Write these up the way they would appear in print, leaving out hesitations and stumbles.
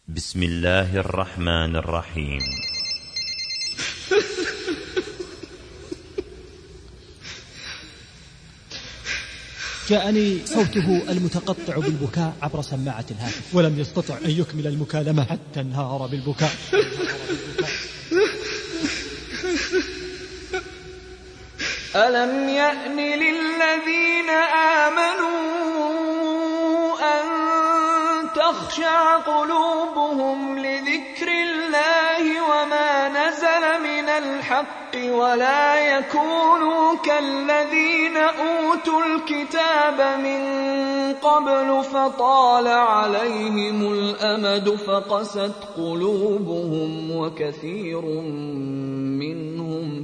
بسم الله الرحمن الرحيم. جاءني صوته المتقطع بالبكاء عبر سماعة الهاتف، ولم يستطع أن يكمل المكالمة حتى انهار بالبكاء. ألم يأن للذين آمنوا أن تخشع قلوبهم لذكر الله وما نزل من الحق ولا يكونوا كالذين أوتوا الكتاب من قبل فطال عليهم الأمد فقست قلوبهم وكثير منهم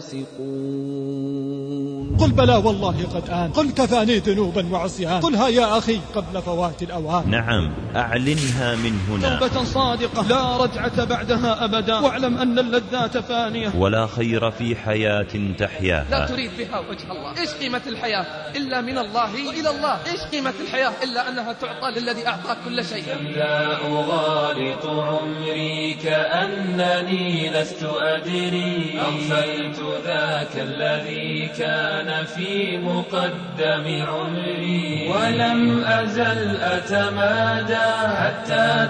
فاسقون. قل بلى والله قد آن، قل كفاني ذنوبا وعصيان، قلها يا أخي قبل فوات الأوان. نعم، أعلنها من هنا. توبة صادقة لا رجعة بعدها أبدا، واعلم أن اللذات فانية ولا خير في حياة تحياها لا تريد بها وجه الله. إيش قيمة الحياة إلا من الله وإلى الله؟ إيش قيمة الحياة إلا أنها تعطى للذي أعطاك كل شيء؟ لا أغالط عمري كأنني لست أدري، أغفلت ذاك الذي كان في مقدم عمري، ولم أزل أتمادى حتى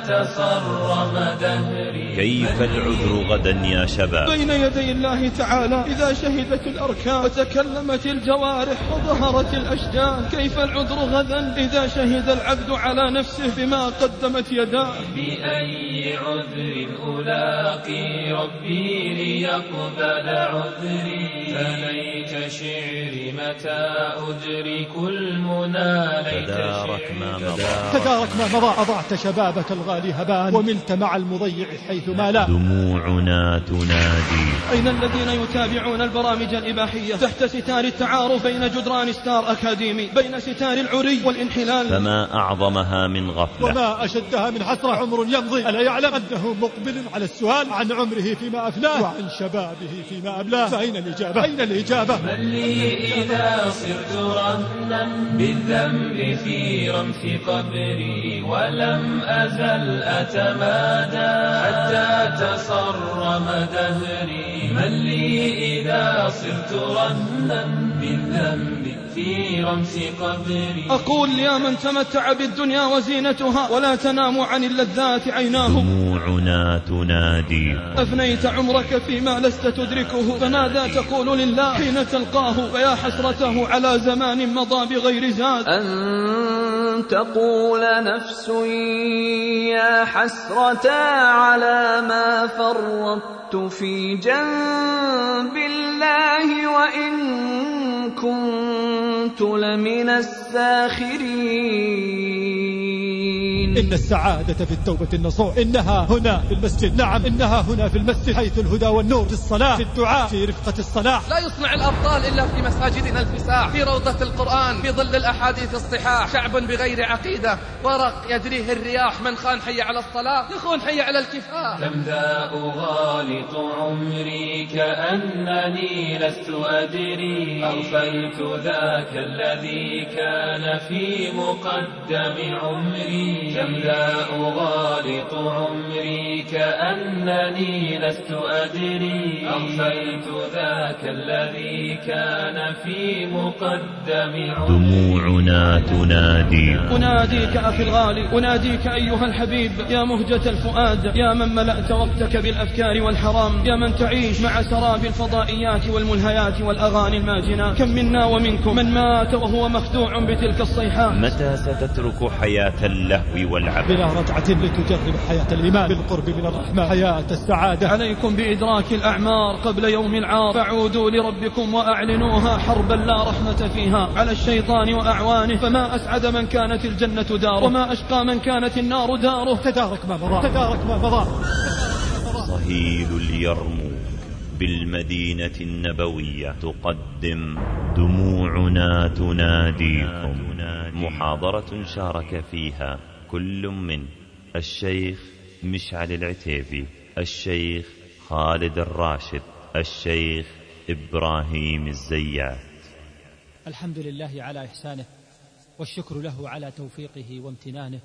تصرم دهري. كيف العذر غدا يا شباب؟ بين يدي الله تعالى إذا شهدت الأركان وتكلمت الجوارح وظهرت الأشجان، كيف العذر غدا إذا شهد العبد على نفسه بما قدمت يداه؟ بأي عذر ألاقي ربي ليقبل عذري، فليت شعري متى أدرك المنى. تدارك ما مضى، تدارك ما مضى، أضعت شبابك الغالي هبان وملت مع المضيع حيث ما لا. دموعنا تنادي. أين الذين يتابعون البرامج الإباحية تحت ستار التعارف بين جدران ستار أكاديمي، بين ستار العري والانحلال؟ فما أعظمها من غفلة وما أشدها من حسرة. عمر يمضي ألا يعلم أنه مقبل على السؤال عن عمره فيما أفناه وعن شبابه فيما أبلاه. فأين الإجابة؟ أين الإجابة؟ من لي إذا صرت رهنا بالذنب في رمس قبري، ولم أزل أتمادى حتى تصرم دهري. من لي إذا صرت رهنا بالذنب في رمس قبري. أقول يا من تمتع بالدنيا وزينتها ولا تنام عن اللذات عيناه، دموعنا تنادي. أفنيت عمرك فيما لست تدركه، فماذا تقول لله حين تلقاه؟ فيا حسرته على زمان مضى بغير زاد. أن تقول نفس يا حسرة على ما فرطت في جنب الله وإن كنت لمن الساخرين. إن السعادة في التوبة النصوح، إنها هنا في المسجد. نعم، إنها هنا في المسجد، حيث الهدى والنور، في الصلاة، في الدعاء، في رفقة الصلاح. لا يصنع الأبطال إلا في مساجدنا الفساح، في روضة القرآن، في ظل الأحاديث الصحاح. شعب بغير عقيدة ورق يجريه الرياح، من خان حي على الصلاة يخون حي على الكفاح. كم ذا أغالط عمري كأنني لست أدري، أغفلت ذاك الذي كان في مقدم عمري. كم ذا أغالط عمري كأنني لست أدري، أغفلت ذاك الذي كان في مقدم عمري. دموعنا تنادي. أناديك أخي الغالي، أناديك أيها الحبيب، يا مهجة الفؤاد، يا من ملأت وقتك بالأفكار والحرام، يا من تعيش مع سراب الفضائيات والملهيات والأغاني الماجنة. كم منا ومنكم من مات وهو مخدوع بتلك الصيحات. متى ستترك حياة اللهو والعبث بلا رجعة لتجرب حياة الإيمان بالقرب من الرحمن، حياة السعادة. عليكم بإدراك الأعمار قبل يوم العار، فعودوا لربكم وأعلنوها حربا لا رحمة فيها على الشيطان وأعوانه. فما أسعد من كانت الجنة داره، وما أشقى من كانت النار داره. تدارك ما مضى، تدارك ما مضى. صهيل اليرموك بالمدينة النبوية تقدم دموعنا تناديكم، محاضرة شارك فيها كل من الشيخ مشعل العتيبي، الشيخ خالد الراشد، الشيخ إبراهيم الزيات. الحمد لله على إحسانه، والشكر له على توفيقه وامتنانه،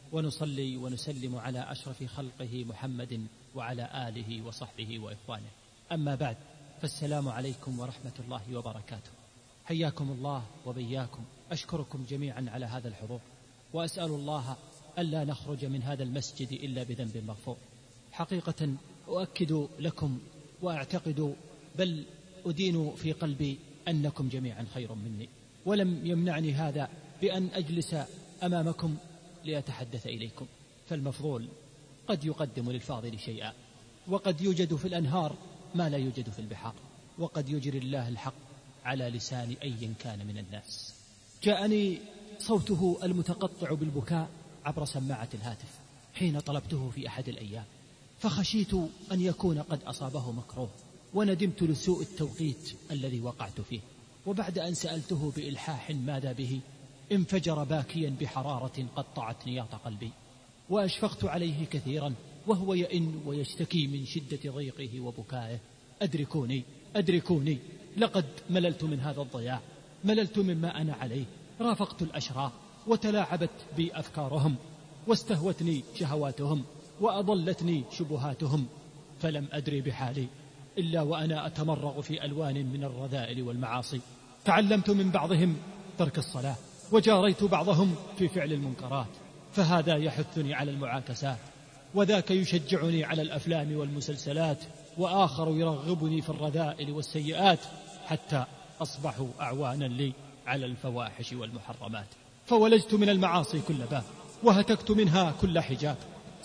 ونصلي ونسلم على أشرف خلقه محمد وعلى آله وصحبه وإخوانه. أما بعد، فالسلام عليكم ورحمة الله وبركاته. حياكم الله وبياكم. أشكركم جميعا على هذا الحضور، وأسأل الله ألا نخرج من هذا المسجد إلا بذنب مغفور. حقيقة أؤكد لكم وأعتقد بل أدين في قلبي أنكم جميعا خير مني، ولم يمنعني هذا بأن أجلس أمامكم لأتحدث إليكم، فالمفضول قد يقدم للفاضل شيئا، وقد يوجد في الأنهار ما لا يوجد في البحار، وقد يجري الله الحق على لسان أي كان من الناس. جاءني صوته المتقطع بالبكاء عبر سماعة الهاتف حين طلبته في أحد الأيام، فخشيت أن يكون قد أصابه مكروه، وندمت لسوء التوقيت الذي وقعت فيه. وبعد أن سألته بإلحاح ماذا به، انفجر باكيا بحرارة قطعت نياط قلبي، وأشفقت عليه كثيرا وهو يئن ويشتكي من شدة ضيقه وبكائه. أدركوني أدركوني، لقد مللت من هذا الضياع، مللت مما أنا عليه. رافقت الأشرار وتلاعبت بي أفكارهم، واستهوتني شهواتهم، وأضلتني شبهاتهم، فلم أدري بحالي إلا وأنا أتمرغ في ألوان من الرذائل والمعاصي. تعلمت من بعضهم ترك الصلاة، وجاريت بعضهم في فعل المنكرات، فهذا يحثني على المعاكسات، وذاك يشجعني على الأفلام والمسلسلات، وآخر يرغبني في الرذائل والسيئات، حتى أصبحوا أعوانا لي على الفواحش والمحرمات. فولجت من المعاصي كل باب، وهتكت منها كل حجاب.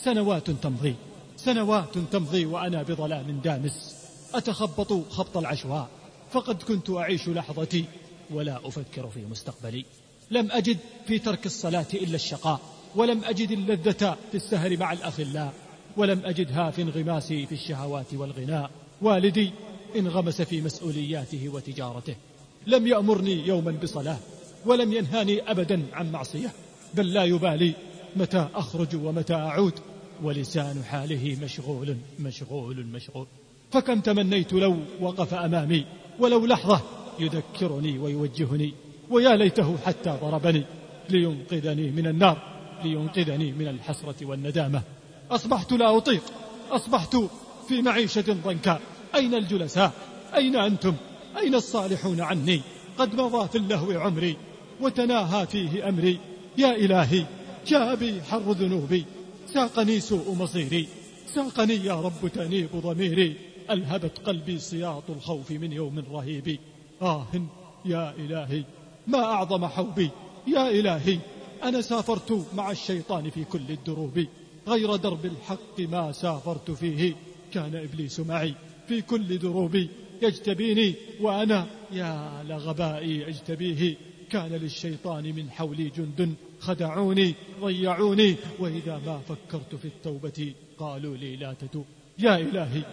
سنوات تمضي وأنا بظلام دامس، أتخبط خبط العشواء، فقد كنت أعيش لحظتي ولا أفكر في مستقبلي. لم أجد في ترك الصلاة إلا الشقاء، ولم أجد اللذة في السهر مع الأخلاء، ولم أجدها في انغماسي في الشهوات والغناء. والدي انغمس في مسؤولياته وتجارته، لم يأمرني يوما بصلاة، ولم ينهاني أبدا عن معصية، بل لا يبالي متى أخرج ومتى أعود، ولسان حاله مشغول مشغول مشغول. فكم تمنيت لو وقف أمامي ولو لحظة يذكرني ويوجهني، ويا ليته حتى ضربني لينقذني من النار، لينقذني من الحسرة والندامة. أصبحت لا أطيق، أصبحت في معيشة ضنكاء. أين الجلساء؟ أين أنتم؟ أين الصالحون عني؟ قد مضى في اللهو عمري، وتناهى فيه أمري. يا إلهي، جاء بي حر ذنوبي، ساقني سوء مصيري، ساقني يا رب تأنيب ضميري، ألهبت قلبي سياط الخوف من يوم رهيب. يا إلهي، ما أعظم حوبي. يا إلهي، أنا سافرت مع الشيطان في كل الدروب، غير درب الحق ما سافرت فيه، كان إبليس معي في كل دروبي، يجتبيني وأنا يا لغبائي أجتبيه. كان للشيطان من حولي جند، خدعوني ضيعوني، وإذا ما فكرت في التوبة قالوا لي لا تتوب. يا إلهي،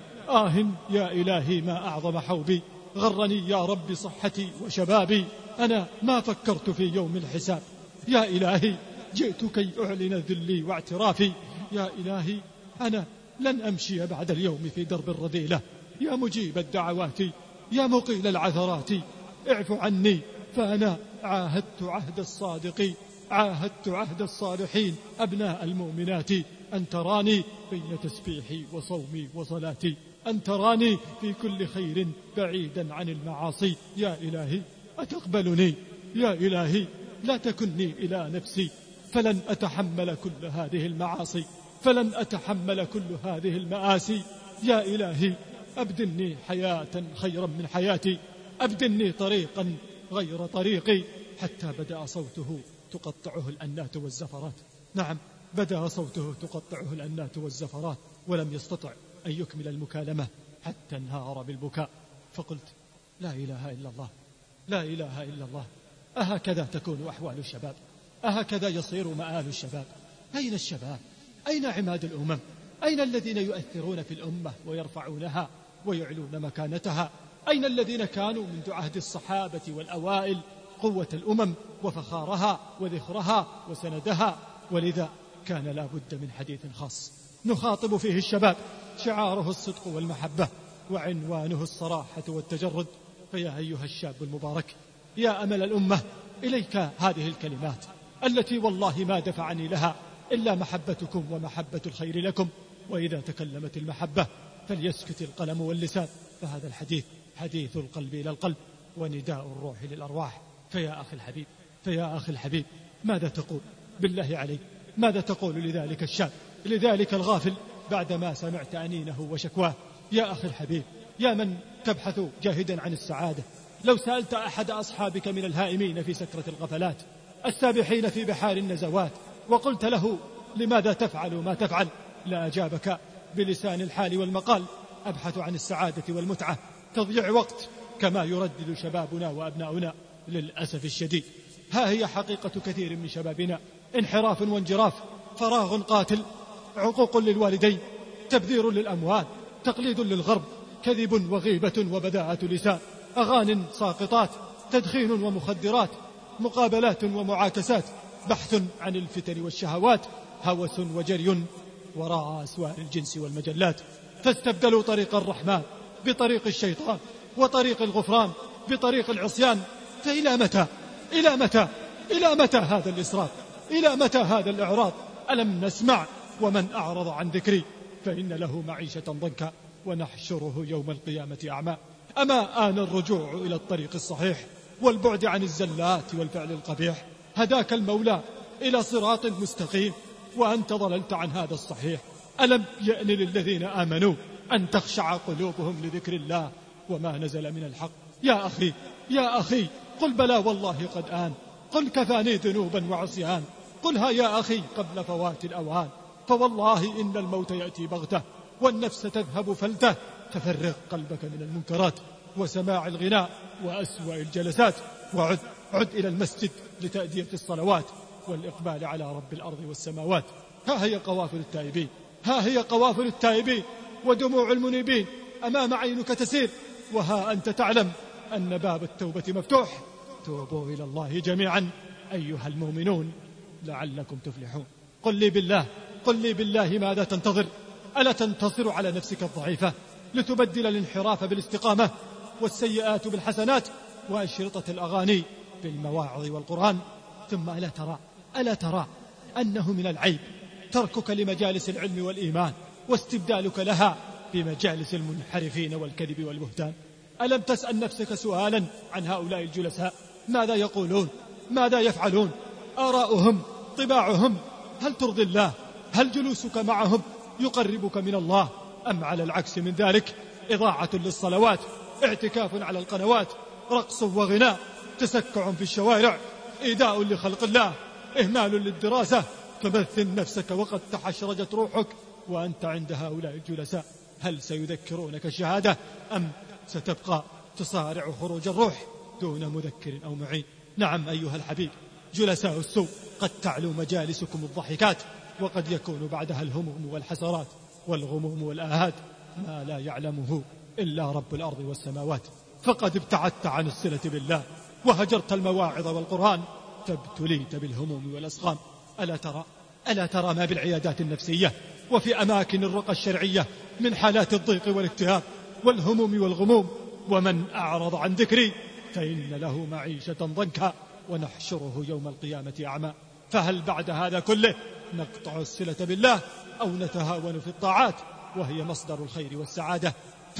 يا إلهي، ما أعظم حوبي. غرني يا رب صحتي وشبابي، أنا ما فكرت في يوم الحساب. يا إلهي، جئت كي أعلن ذلي واعترافي. يا إلهي، أنا لن أمشي بعد اليوم في درب الرذيلة. يا مجيب الدعوات، يا مقيل العثرات، اعف عني، فأنا عاهدت عهد الصادقين، عاهدت عهد الصالحين، أبناء المؤمنات، أن تراني بين تسبيحي وصومي وصلاتي، أن تراني في كل خير بعيدا عن المعاصي. يا إلهي، أتقبلني؟ يا إلهي، لا تكني إلى نفسي، فلن أتحمل كل هذه المعاصي، فلن أتحمل كل هذه المآسي. يا إلهي، أبدلني حياة خيرا من حياتي، أبدلني طريقا غير طريقي. حتى بدأ صوته تقطعه الأنات والزفرات. نعم، بدأ صوته تقطعه الأنات والزفرات، ولم يستطع أن يكمل المكالمة حتى انهار بالبكاء. فقلت: لا إله إلا الله، لا إله إلا الله. أهكذا تكون أحوال الشباب؟ أهكذا يصير مآل الشباب؟ أين الشباب؟ أين عماد الأمم؟ أين الذين يؤثرون في الأمة ويرفعونها ويعلون مكانتها؟ أين الذين كانوا منذ عهد الصحابة والأوائل قوة الأمم وفخارها وذخرها وسندها؟ ولذا كان لا بد من حديث خاص نخاطب فيه الشباب، شعاره الصدق والمحبة، وعنوانه الصراحة والتجرد. فيا أيها الشاب المبارك، يا أمل الأمة، إليك هذه الكلمات التي والله ما دفعني لها إلا محبتكم ومحبة الخير لكم. وإذا تكلمت المحبة فليسكت القلم واللسان. فهذا الحديث حديث القلب إلى القلب ونداء الروح للأرواح. فيا أخي الحبيب ماذا تقول بالله عليك؟ ماذا تقول لذلك الشاب، لذلك الغافل بعدما سمعت أنينه وشكواه؟ يا أخي الحبيب، يا من تبحث جاهدا عن السعادة، لو سألت أحد أصحابك من الهائمين في سكرة الغفلات السابحين في بحار النزوات وقلت له لماذا تفعل ما تفعل، لا أجابك بلسان الحال والمقال: أبحث عن السعادة والمتعة، تضيع وقت كما يردد شبابنا وأبناؤنا. للأسف الشديد ها هي حقيقة كثير من شبابنا: انحراف وانجراف، فراغ قاتل، عقوق للوالدين، تبذير للأموال، تقليد للغرب، كذب وغيبة وبذاءة لسان، أغان ساقطات، تدخين ومخدرات، مقابلات ومعاكسات، بحث عن الفتن والشهوات، هوس وجري وراء أسوار الجنس والمجلات. فاستبدلوا طريق الرحمن بطريق الشيطان، وطريق الغفران بطريق العصيان. فإلى متى؟ إلى متى؟ إلى متى هذا الإسراف؟ إلى متى هذا الإعراض؟ ألم نسمع: ومن أعرض عن ذكري فإن له معيشة ضنكا ونحشره يوم القيامة أعمى؟ أما آن الرجوع إلى الطريق الصحيح والبعد عن الزلات والفعل القبيح؟ هداك المولى إلى صراط مستقيم وأنت ضللت عن هذا الصحيح. ألم يأن للذين آمنوا أن تخشع قلوبهم لذكر الله وما نزل من الحق؟ يا أخي قل بلى والله قد آن، قل كفاني ذنوبا وعصيان، قلها يا أخي قبل فوات الأوان، فوالله إن الموت يأتي بغتة والنفس تذهب فلته. ففرغ قلبك من المنكرات وسماع الغناء وأسوأ الجلسات، وعد إلى المسجد لتأدية الصلوات والإقبال على رب الأرض والسماوات. ها هي قوافل التائبين ودموع المنيبين أمام عينك تسير، وها أنت تعلم أن باب التوبة مفتوح. توبوا إلى الله جميعا أيها المؤمنون لعلكم تفلحون. قل لي بالله ماذا تنتظر؟ ألا تنتصر على نفسك الضعيفة لتبدل الانحراف بالاستقامة والسيئات بالحسنات وأشرطة الأغاني بالمواعظ والقرآن؟ ثم ألا ترى أنه من العيب تركك لمجالس العلم والإيمان واستبدالك لها بمجالس المنحرفين والكذب والبهتان؟ ألم تسأل نفسك سؤالا عن هؤلاء الجلساء؟ ماذا يقولون؟ ماذا يفعلون؟ آراؤهم، طباعهم، هل ترضي الله؟ هل جلوسك معهم يقربك من الله؟ أم على العكس من ذلك إضاعة للصلوات، اعتكاف على القنوات، رقص وغناء، تسكع في الشوارع، إيذاء لخلق الله، إهمال للدراسة؟ فمثل نفسك وقد تحشرجت روحك وأنت عند هؤلاء الجلساء. هل سيذكرونك الشهادة أم ستبقى تصارع خروج الروح دون مذكر أو معين؟ نعم أيها الحبيب، جلساء السوء قد تعلو مجالسكم الضحكات، وقد يكون بعدها الهموم والحسرات والغموم والآهات ما لا يعلمه إلا رب الأرض والسماوات. فقد ابتعدت عن الصلة بالله وهجرت المواعظ والقرآن، فابتليت بالهموم والأسقام. ألا ترى ما بالعيادات النفسية وفي أماكن الرقى الشرعية من حالات الضيق والاكتئاب والهموم والغموم؟ ومن أعرض عن ذكري فإن له معيشة ضنكا ونحشره يوم القيامة أعمى. فهل بعد هذا كله نقطع الصلة بالله أو نتهاون في الطاعات وهي مصدر الخير والسعادة؟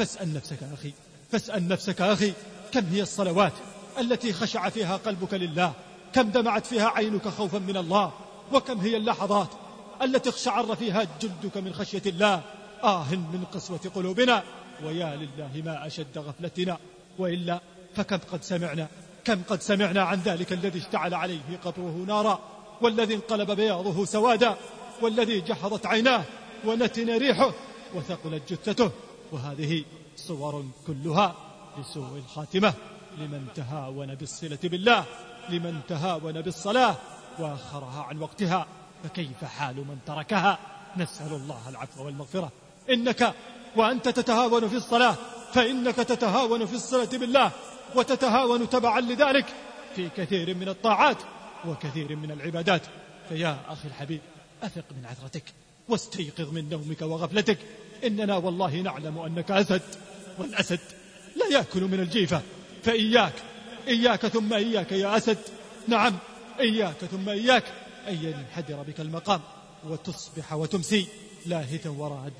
فاسأل نفسك أخي كم هي الصلوات التي خشع فيها قلبك لله؟ كم دمعت فيها عينك خوفا من الله؟ وكم هي اللحظات التي اقشعر فيها جلدك من خشية الله؟ من قسوة قلوبنا، ويا لله ما أشد غفلتنا. وإلا فكم قد سمعنا عن ذلك الذي اشتعل عليه قبره نارا، والذي انقلب بياضه سوادا، والذي جحظت عيناه ونتن ريحه وثقلت جثته. وهذه صور كلها لسوء الخاتمة لمن تهاون بالصلة بالله، لمن تهاون بالصلاة وآخرها عن وقتها. فكيف حال من تركها؟ نسأل الله العفو والمغفرة. إنك وأنت تتهاون في الصلاة فإنك تتهاون في الصلة بالله، وتتهاون تبعا لذلك في كثير من الطاعات وكثير من العبادات. فيا أخي الحبيب، أثق من عثرتك واستيقظ من نومك وغفلتك. إننا والله نعلم أنك أسد، والأسد لا يأكل من الجيفة. فإياك ثم إياك يا أسد، نعم إياك ثم إياك أن ينحدر بك المقام وتصبح وتمسي لاهثا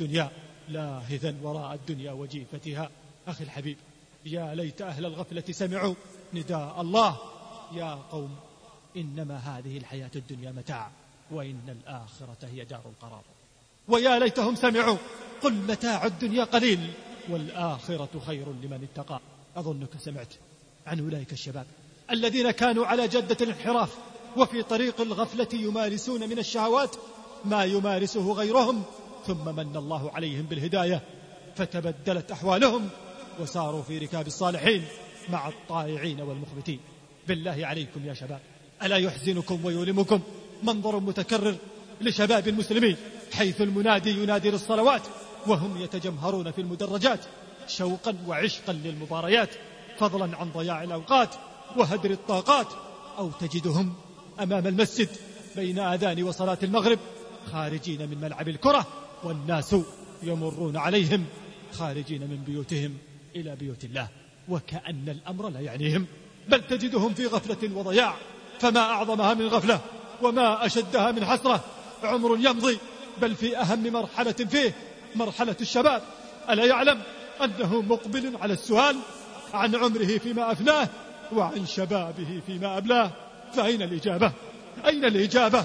وراء الدنيا وجيفتها. أخي الحبيب، يا ليت أهل الغفلة سمعوا نداء الله: يا قوم إنما هذه الحياة الدنيا متاع وإن الآخرة هي دار القرار. ويا ليتهم سمعوا: قل متاع الدنيا قليل والآخرة خير لمن اتقى. أظنك سمعت عن أولئك الشباب الذين كانوا على جدة الانحراف وفي طريق الغفلة يمارسون من الشهوات ما يمارسه غيرهم، ثم من الله عليهم بالهداية فتبدلت أحوالهم وساروا في ركاب الصالحين مع الطائعين والمخبتين. بالله عليكم يا شباب، ألا يحزنكم ويؤلمكم منظر متكرر لشباب المسلمين حيث المنادي ينادي للصلوات وهم يتجمهرون في المدرجات شوقا وعشقا للمباريات، فضلا عن ضياع الأوقات وهدر الطاقات، أو تجدهم أمام المسجد بين آذان وصلاة المغرب خارجين من ملعب الكرة والناس يمرون عليهم خارجين من بيوتهم إلى بيوت الله وكأن الأمر لا يعنيهم، بل تجدهم في غفلة وضياع. فما أعظمها من غفلة وما أشدها من حسرة. عمر يمضي، بل في أهم مرحلة فيه مرحلة الشباب، ألا يعلم أنه مقبل على السؤال عن عمره فيما أفناه وعن شبابه فيما أبلاه. فأين الإجابة؟ أين الإجابة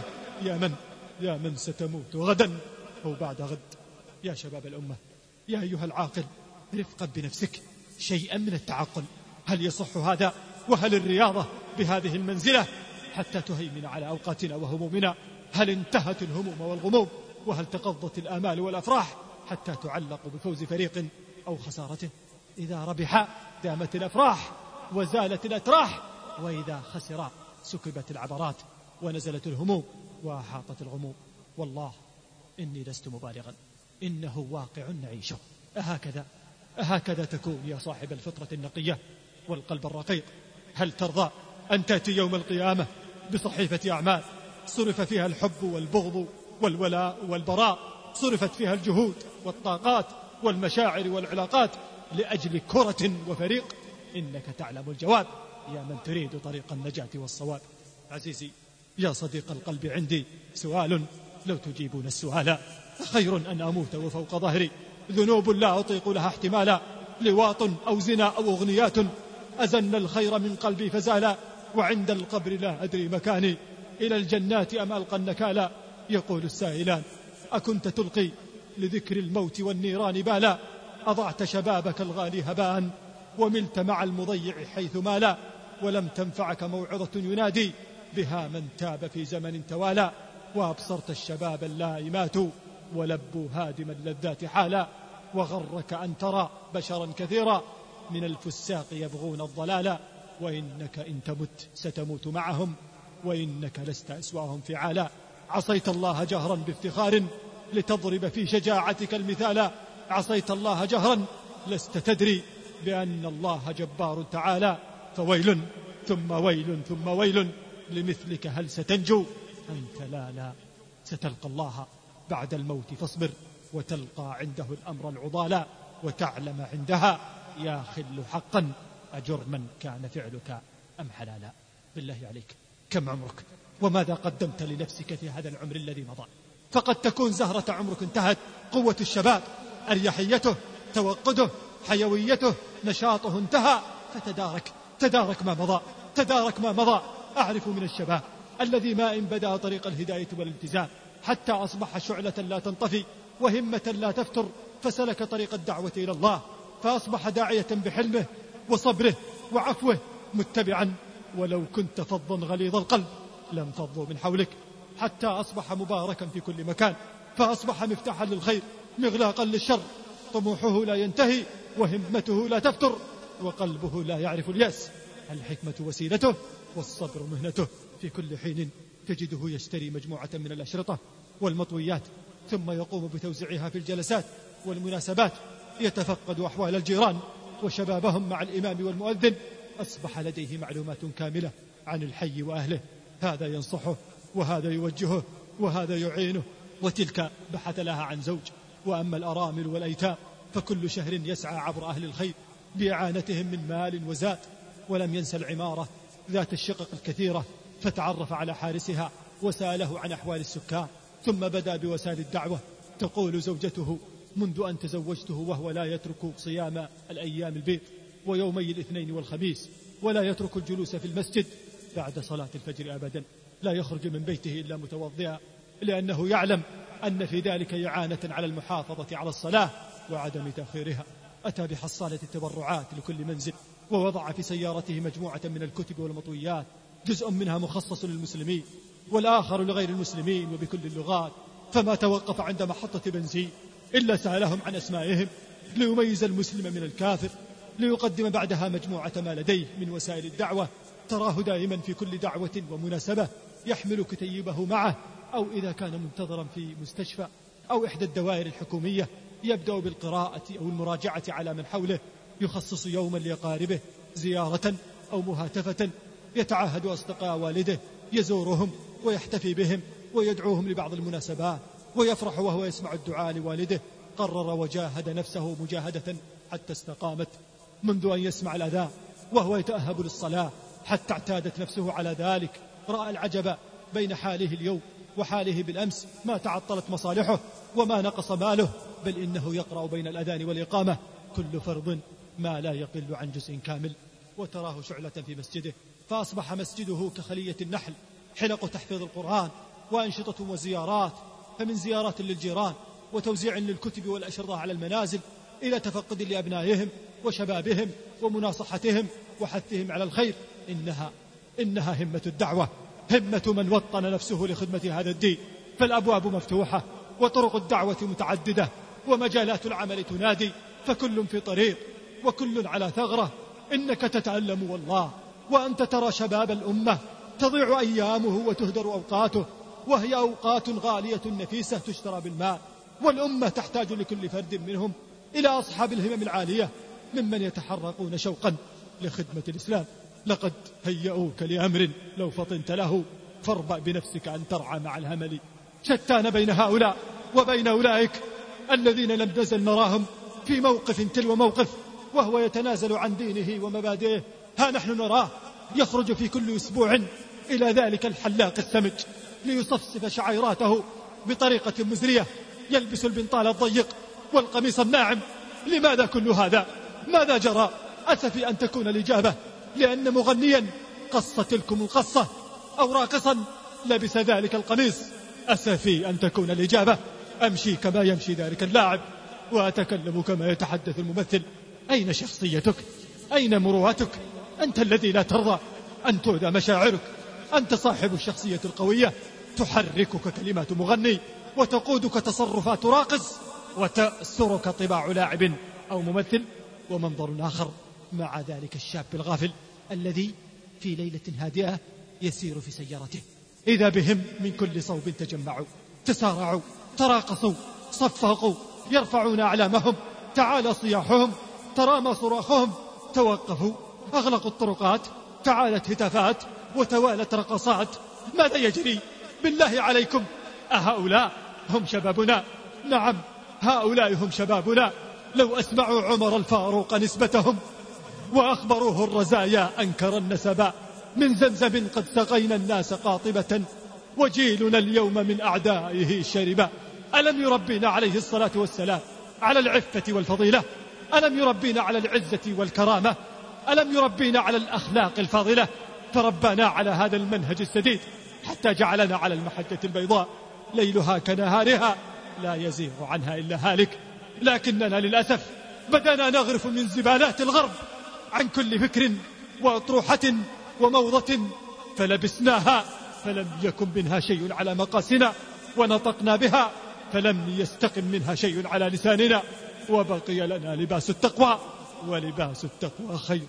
يا من ستموت غدا أو بعد غد؟ يا شباب الأمة، يا أيها العاقل، رفقا بنفسك شيئا من التعقل. هل يصح هذا؟ وهل الرياضة بهذه المنزلة حتى تهيمن على أوقاتنا وهمومنا؟ هل انتهت الهموم والغموم؟ وهل تقضت الآمال والأفراح حتى تعلق بفوز فريق أو خسارته؟ إذا ربح دامت الأفراح وزالت الأتراح، وإذا خسر سكبت العبرات ونزلت الهموم وأحاطت الغموم. والله إني لست مبالغا، إنه واقع نعيشه. أهكذا تكون يا صاحب الفطرة النقية والقلب الرقيق؟ هل ترضى أن تأتي يوم القيامة بصحيفة أعمال صرف فيها الحب والبغض والولاء والبراء، صرفت فيها الجهود والطاقات والمشاعر والعلاقات لأجل كرة وفريق؟ إنك تعلم الجواب يا من تريد طريق النجاة والصواب. عزيزي يا صديق القلب، عندي سؤال لو تجيبون السؤال: خير أن أموت وفوق ظهري ذنوب لا أطيق لها احتمالا، لواط أو زنا أو أغنيات أزن الخير من قلبي فزالا، وعند القبر لا أدري مكاني إلى الجنات أم ألقى النكالا. يقول السائلان: أكنت تلقي لذكر الموت والنيران بالا، أضعت شبابك الغالي هباء وملت مع المضيع حيث مالا، ولم تنفعك موعظة ينادي بها من تاب في زمن توالى، وأبصرت الشباب اللائمات ولبوا هادم اللذات حالا، وغرك أن ترى بشرا كثيرا من الفساق يبغون الضلالا، وإنك إن تمت ستموت معهم وإنك لست أسواهم فعالا. عصيت الله جهرا بافتخار لتضرب في شجاعتك المثالا، عصيت الله جهرا لست تدري بأن الله جبار تعالى، فويل ثم ويل ثم ويل لمثلك هل ستنجو؟ أنت لا ستلقى الله بعد الموت، فاصبر وتلقى عنده الأمر العضالا، وتعلم عندها يا خل حقا أجرما كان فعلك أم حلالا. بالله عليك، كم عمرك وماذا قدمت لنفسك في هذا العمر الذي مضى؟ فقد تكون زهرة عمرك انتهت، قوة الشباب أريحيته توقده حيويته نشاطه انتهى، فتدارك ما مضى. أعرف من الشباب الذي ما إن بدأ طريق الهداية والالتزام حتى أصبح شعلة لا تنطفي وهمة لا تفتر، فسلك طريق الدعوة إلى الله فأصبح داعية بحلمه وصبره وعفوه متبعا، ولو كنت فظا غليظ القلب لم فضوا من حولك، حتى أصبح مباركا في كل مكان، فأصبح مفتاحا للخير مغلاقا للشر، طموحه لا ينتهي وهمته لا تفتر وقلبه لا يعرف اليأس. الحكمة وسيلته والصبر مهنته. في كل حين تجده يشتري مجموعة من الأشرطة والمطويات ثم يقوم بتوزيعها في الجلسات والمناسبات، يتفقد أحوال الجيران وشبابهم مع الإمام والمؤذن، أصبح لديه معلومات كاملة عن الحي وأهله، هذا ينصحه وهذا يوجهه وهذا يعينه، وتلك بحث لها عن زوج. وأما الأرامل والأيتام فكل شهر يسعى عبر أهل الخير بإعانتهم من مال وزاد، ولم ينسى العمارة ذات الشقق الكثيرة فتعرف على حارسها وسأله عن أحوال السكان، ثم بدأ بوسائل الدعوة. تقول زوجته: منذ أن تزوجته وهو لا يترك صيام الأيام البيض ويومي الاثنين والخميس، ولا يترك الجلوس في المسجد بعد صلاة الفجر أبدا، لا يخرج من بيته إلا متوضئا، لأنه يعلم أن في ذلك إعانة على المحافظة على الصلاة وعدم تأخيرها. أتى بحصالة التبرعات لكل منزل، ووضع في سيارته مجموعة من الكتب والمطويات، جزء منها مخصص للمسلمين والآخر لغير المسلمين وبكل اللغات. فما توقف عند محطة بنزين إلا سألهم عن أسمائهم ليميز المسلم من الكافر، ليقدم بعدها مجموعة ما لديه من وسائل الدعوة. تراه دائما في كل دعوة ومناسبة يحمل كتيبه معه، أو إذا كان منتظرا في مستشفى أو إحدى الدوائر الحكومية يبدأ بالقراءة أو المراجعة على من حوله، يخصص يوما لأقاربه زيارة أو مهاتفة، يتعاهد أصدقاء والده، يزورهم ويحتفي بهم ويدعوهم لبعض المناسبات، ويفرح وهو يسمع الدعاء لوالده. قرر وجاهد نفسه مجاهدة حتى استقامت، منذ أن يسمع الأذان وهو يتأهب للصلاة حتى اعتادت نفسه على ذلك. رأى العجب بين حاله اليوم وحاله بالأمس، ما تعطلت مصالحه وما نقص ماله، بل إنه يقرأ بين الأذان والإقامة كل فرض ما لا يقل عن جزء كامل. وتراه شعلة في مسجده، فأصبح مسجده كخلية النحل، حلق تحفيظ القرآن وأنشطة وزيارات، فمن زيارات للجيران وتوزيع للكتب والأشرطة على المنازل، إلى تفقد لأبنائهم وشبابهم ومناصحتهم وحثهم على الخير. إنها همة الدعوة، همة من وطن نفسه لخدمة هذا الدين. فالأبواب مفتوحة وطرق الدعوة متعددة ومجالات العمل تنادي، فكل في طريق وكل على ثغرة. إنك تتألم والله وأنت ترى شباب الأمة تضيع أيامه وتهدر أوقاته، وهي أوقات غالية نفيسة تشترى بالمال. والأمة تحتاج لكل فرد منهم إلى أصحاب الهمم العالية ممن يتحرقون شوقا لخدمة الإسلام. لقد هيئوك لأمر لو فطنت له، فاربأ بنفسك أن ترعى مع الهمل. شتان بين هؤلاء وبين أولئك الذين لم نزل نراهم في موقف تلو موقف وهو يتنازل عن دينه ومبادئه. ها نحن نراه يخرج في كل أسبوع إلى ذلك الحلاق السمج ليصفصف شعيراته بطريقة مزرية، يلبس البنطال الضيق والقميص الناعم. لماذا كل هذا؟ ماذا جرى؟ أسفي أن تكون الإجابة لأن مغنيا قص تلكم القصة، أو راقصا لبس ذلك القميص. أسفي أن تكون الإجابة أمشي كما يمشي ذلك اللاعب وأتكلم كما يتحدث الممثل. أين شخصيتك؟ أين مروءتك؟ أنت الذي لا ترضى أن تؤذى مشاعرك. أنت صاحب الشخصية القوية، تحركك كلمات مغني وتقودك تصرفات راقص وتأسرك طباع لاعب أو ممثل. ومنظر آخر مع ذلك الشاب الغافل الذي في ليلة هادئة يسير في سيارته، إذا بهم من كل صوب تجمعوا، تسارعوا، تراقصوا، صفقوا، يرفعون أعلامهم، تعالى صياحهم، ترامى صراخهم، توقفوا، أغلقوا الطرقات، تعالت هتافات وتوالت رقصات. ماذا يجري؟ بالله عليكم، أهؤلاء هم شبابنا؟ نعم، هؤلاء هم شبابنا. لو أسمعوا عمر الفاروق نسبتهم وأخبروه الرزايا أنكر النسبا. من زمزم قد سقينا الناس قاطبة وجيلنا اليوم من أعدائه شربا. ألم يربينا عليه الصلاة والسلام على العفة والفضيلة؟ ألم يربينا على العزة والكرامة؟ ألم يربينا على الأخلاق الفاضلة؟ فربانا على هذا المنهج السديد حتى جعلنا على المحجة البيضاء ليلها كنهارها لا يزيغ عنها إلا هالك. لكننا للأسف بدأنا نغرف من زبالات الغرب عن كل فكر وأطروحة وموضة، فلبسناها فلم يكن منها شيء على مقاسنا، ونطقنا بها فلم يستقم منها شيء على لساننا، وبقي لنا لباس التقوى، ولباس التقوى خير.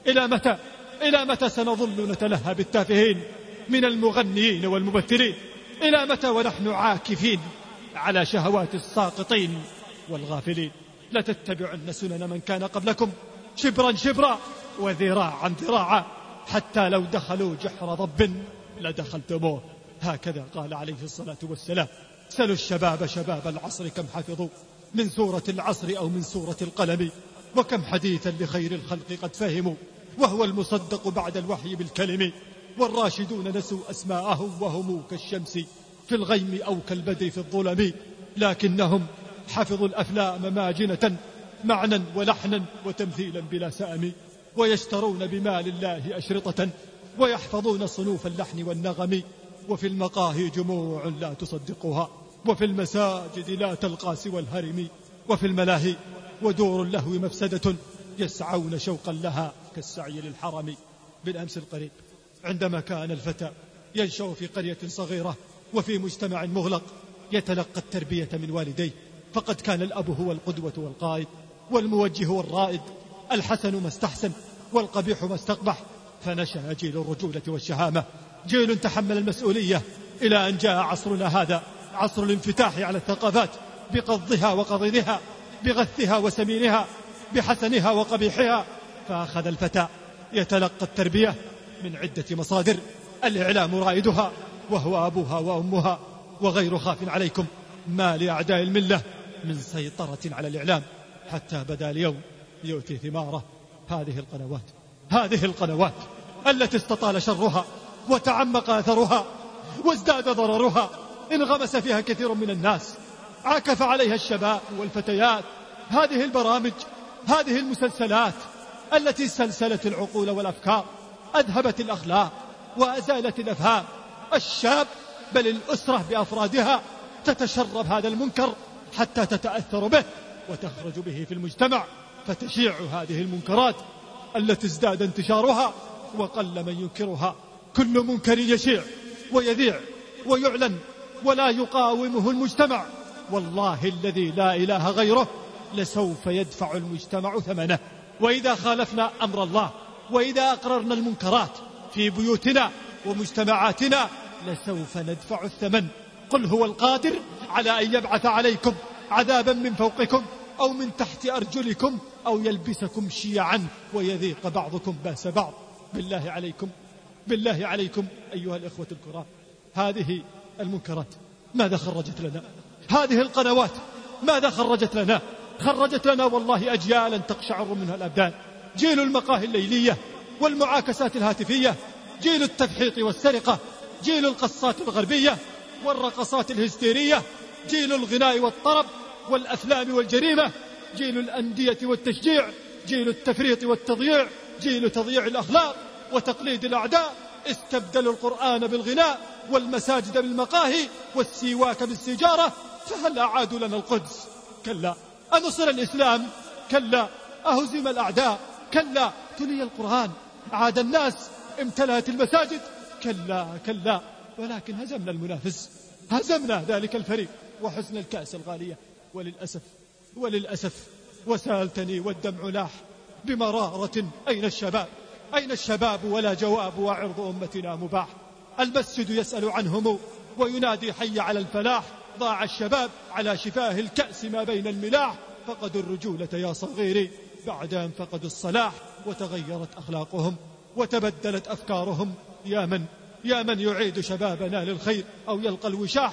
إلى متى سنظل نتلهى بالتافهين من المغنيين والممثلين؟ إلى متى ونحن عاكفين على شهوات الساقطين والغافلين؟ لتتبعن سنن من كان قبلكم شبرا شبرا وذراعا ذراعا، حتى لو دخلوا جحر ضب لدخلتموه. هكذا قال عليه الصلاة والسلام. سلوا الشباب شباب العصر كم حفظوا من سورة العصر أو من سورة القلم، وكم حديثا لخير الخلق قد فهموا وهو المصدق بعد الوحي بالكلم. والراشدون نسوا أسماءهم وهم كالشمس في الغيم أو كالبدر في الظلم، لكنهم حفظوا الأفلام ماجنة معنى ولحنا وتمثيلا بلا سأم، ويشترون بمال الله أشرطة ويحفظون صنوف اللحن والنغم. وفي المقاهي جموع لا تصدقها، وفي المساجد لا تلقى سوى الهرم، وفي الملاهي ودور اللهو مفسدة يسعون شوقا لها كالسعي للحرم. بالأمس القريب عندما كان الفتى ينشأ في قرية صغيرة وفي مجتمع مغلق يتلقى التربية من والديه، فقد كان الأب هو القدوة والقائد والموجه والرائد، الحسن ما استحسن والقبيح ما استقبح، فنشأ جيل الرجولة والشهامة، جيل تحمل المسؤولية، إلى أن جاء عصرنا هذا، عصر الانفتاح على الثقافات بقضها وقضيضها، بغثها وسمينها، بحسنها وقبيحها. فأخذ الفتى يتلقى التربية من عدة مصادر، الإعلام رائدها وهو أبوها وأمها، وغير خاف عليكم ما لأعداء الملة من سيطرة على الإعلام، حتى بدا اليوم يؤتي ثماره. هذه القنوات التي استطال شرها وتعمق أثرها وازداد ضررها، انغمس فيها كثير من الناس، عكف عليها الشباب والفتيات. هذه البرامج، هذه المسلسلات التي سلسلت العقول والأفكار، أذهبت الأخلاق وأزالت الأفهام. الشاب بل الأسرة بأفرادها تتشرب هذا المنكر حتى تتأثر به وتخرج به في المجتمع، فتشيع هذه المنكرات التي ازداد انتشارها وقل من ينكرها. كل منكر يشيع ويذيع ويعلن ولا يقاومه المجتمع، والله الذي لا إله غيره لسوف يدفع المجتمع ثمنه. وإذا خالفنا أمر الله وإذا أقررنا المنكرات في بيوتنا ومجتمعاتنا لسوف ندفع الثمن. قل هو القادر على أن يبعث عليكم عذابا من فوقكم أو من تحت أرجلكم أو يلبسكم شيعا ويذيق بعضكم بأس بعض. بالله عليكم أيها الإخوة الكرام، هذه المنكرات ماذا خرجت لنا؟ هذه القنوات ماذا خرجت لنا؟ خرجت لنا والله أجيالا تقشعر منها الأبدان، جيل المقاهي الليلية والمعاكسات الهاتفية، جيل التفحيط والسرقة، جيل القصات الغربية والرقصات الهستيرية، جيل الغناء والطرب والأفلام والجريمة، جيل الأندية والتشجيع، جيل التفريط والتضييع، جيل تضييع الأخلاق وتقليد الأعداء. استبدلوا القرآن بالغناء والمساجد بالمقاهي والسواك بالسجارة، فهل أعادوا لنا القدس؟ كلا. أنصر الإسلام؟ كلا. أهزم الأعداء؟ كلا. تلي القرآن؟ عاد الناس؟ امتلأت المساجد؟ كلا. ولكن هزمنا المنافس، هزمنا ذلك الفريق وحسن الكأس الغالية. وللأسف وسألتني والدمع لاح بمرارة، أين الشباب ولا جواب وعرض أمتنا مباح. المسجد يسأل عنهم وينادي حي على الفلاح، ضاع الشباب على شفاه الكأس ما بين الملاح، فقدوا الرجولة يا صغيري بعد أن فقدوا الصلاح، وتغيرت أخلاقهم وتبدلت أفكارهم. يا من يعيد شبابنا للخير أو يلقى الوشاح.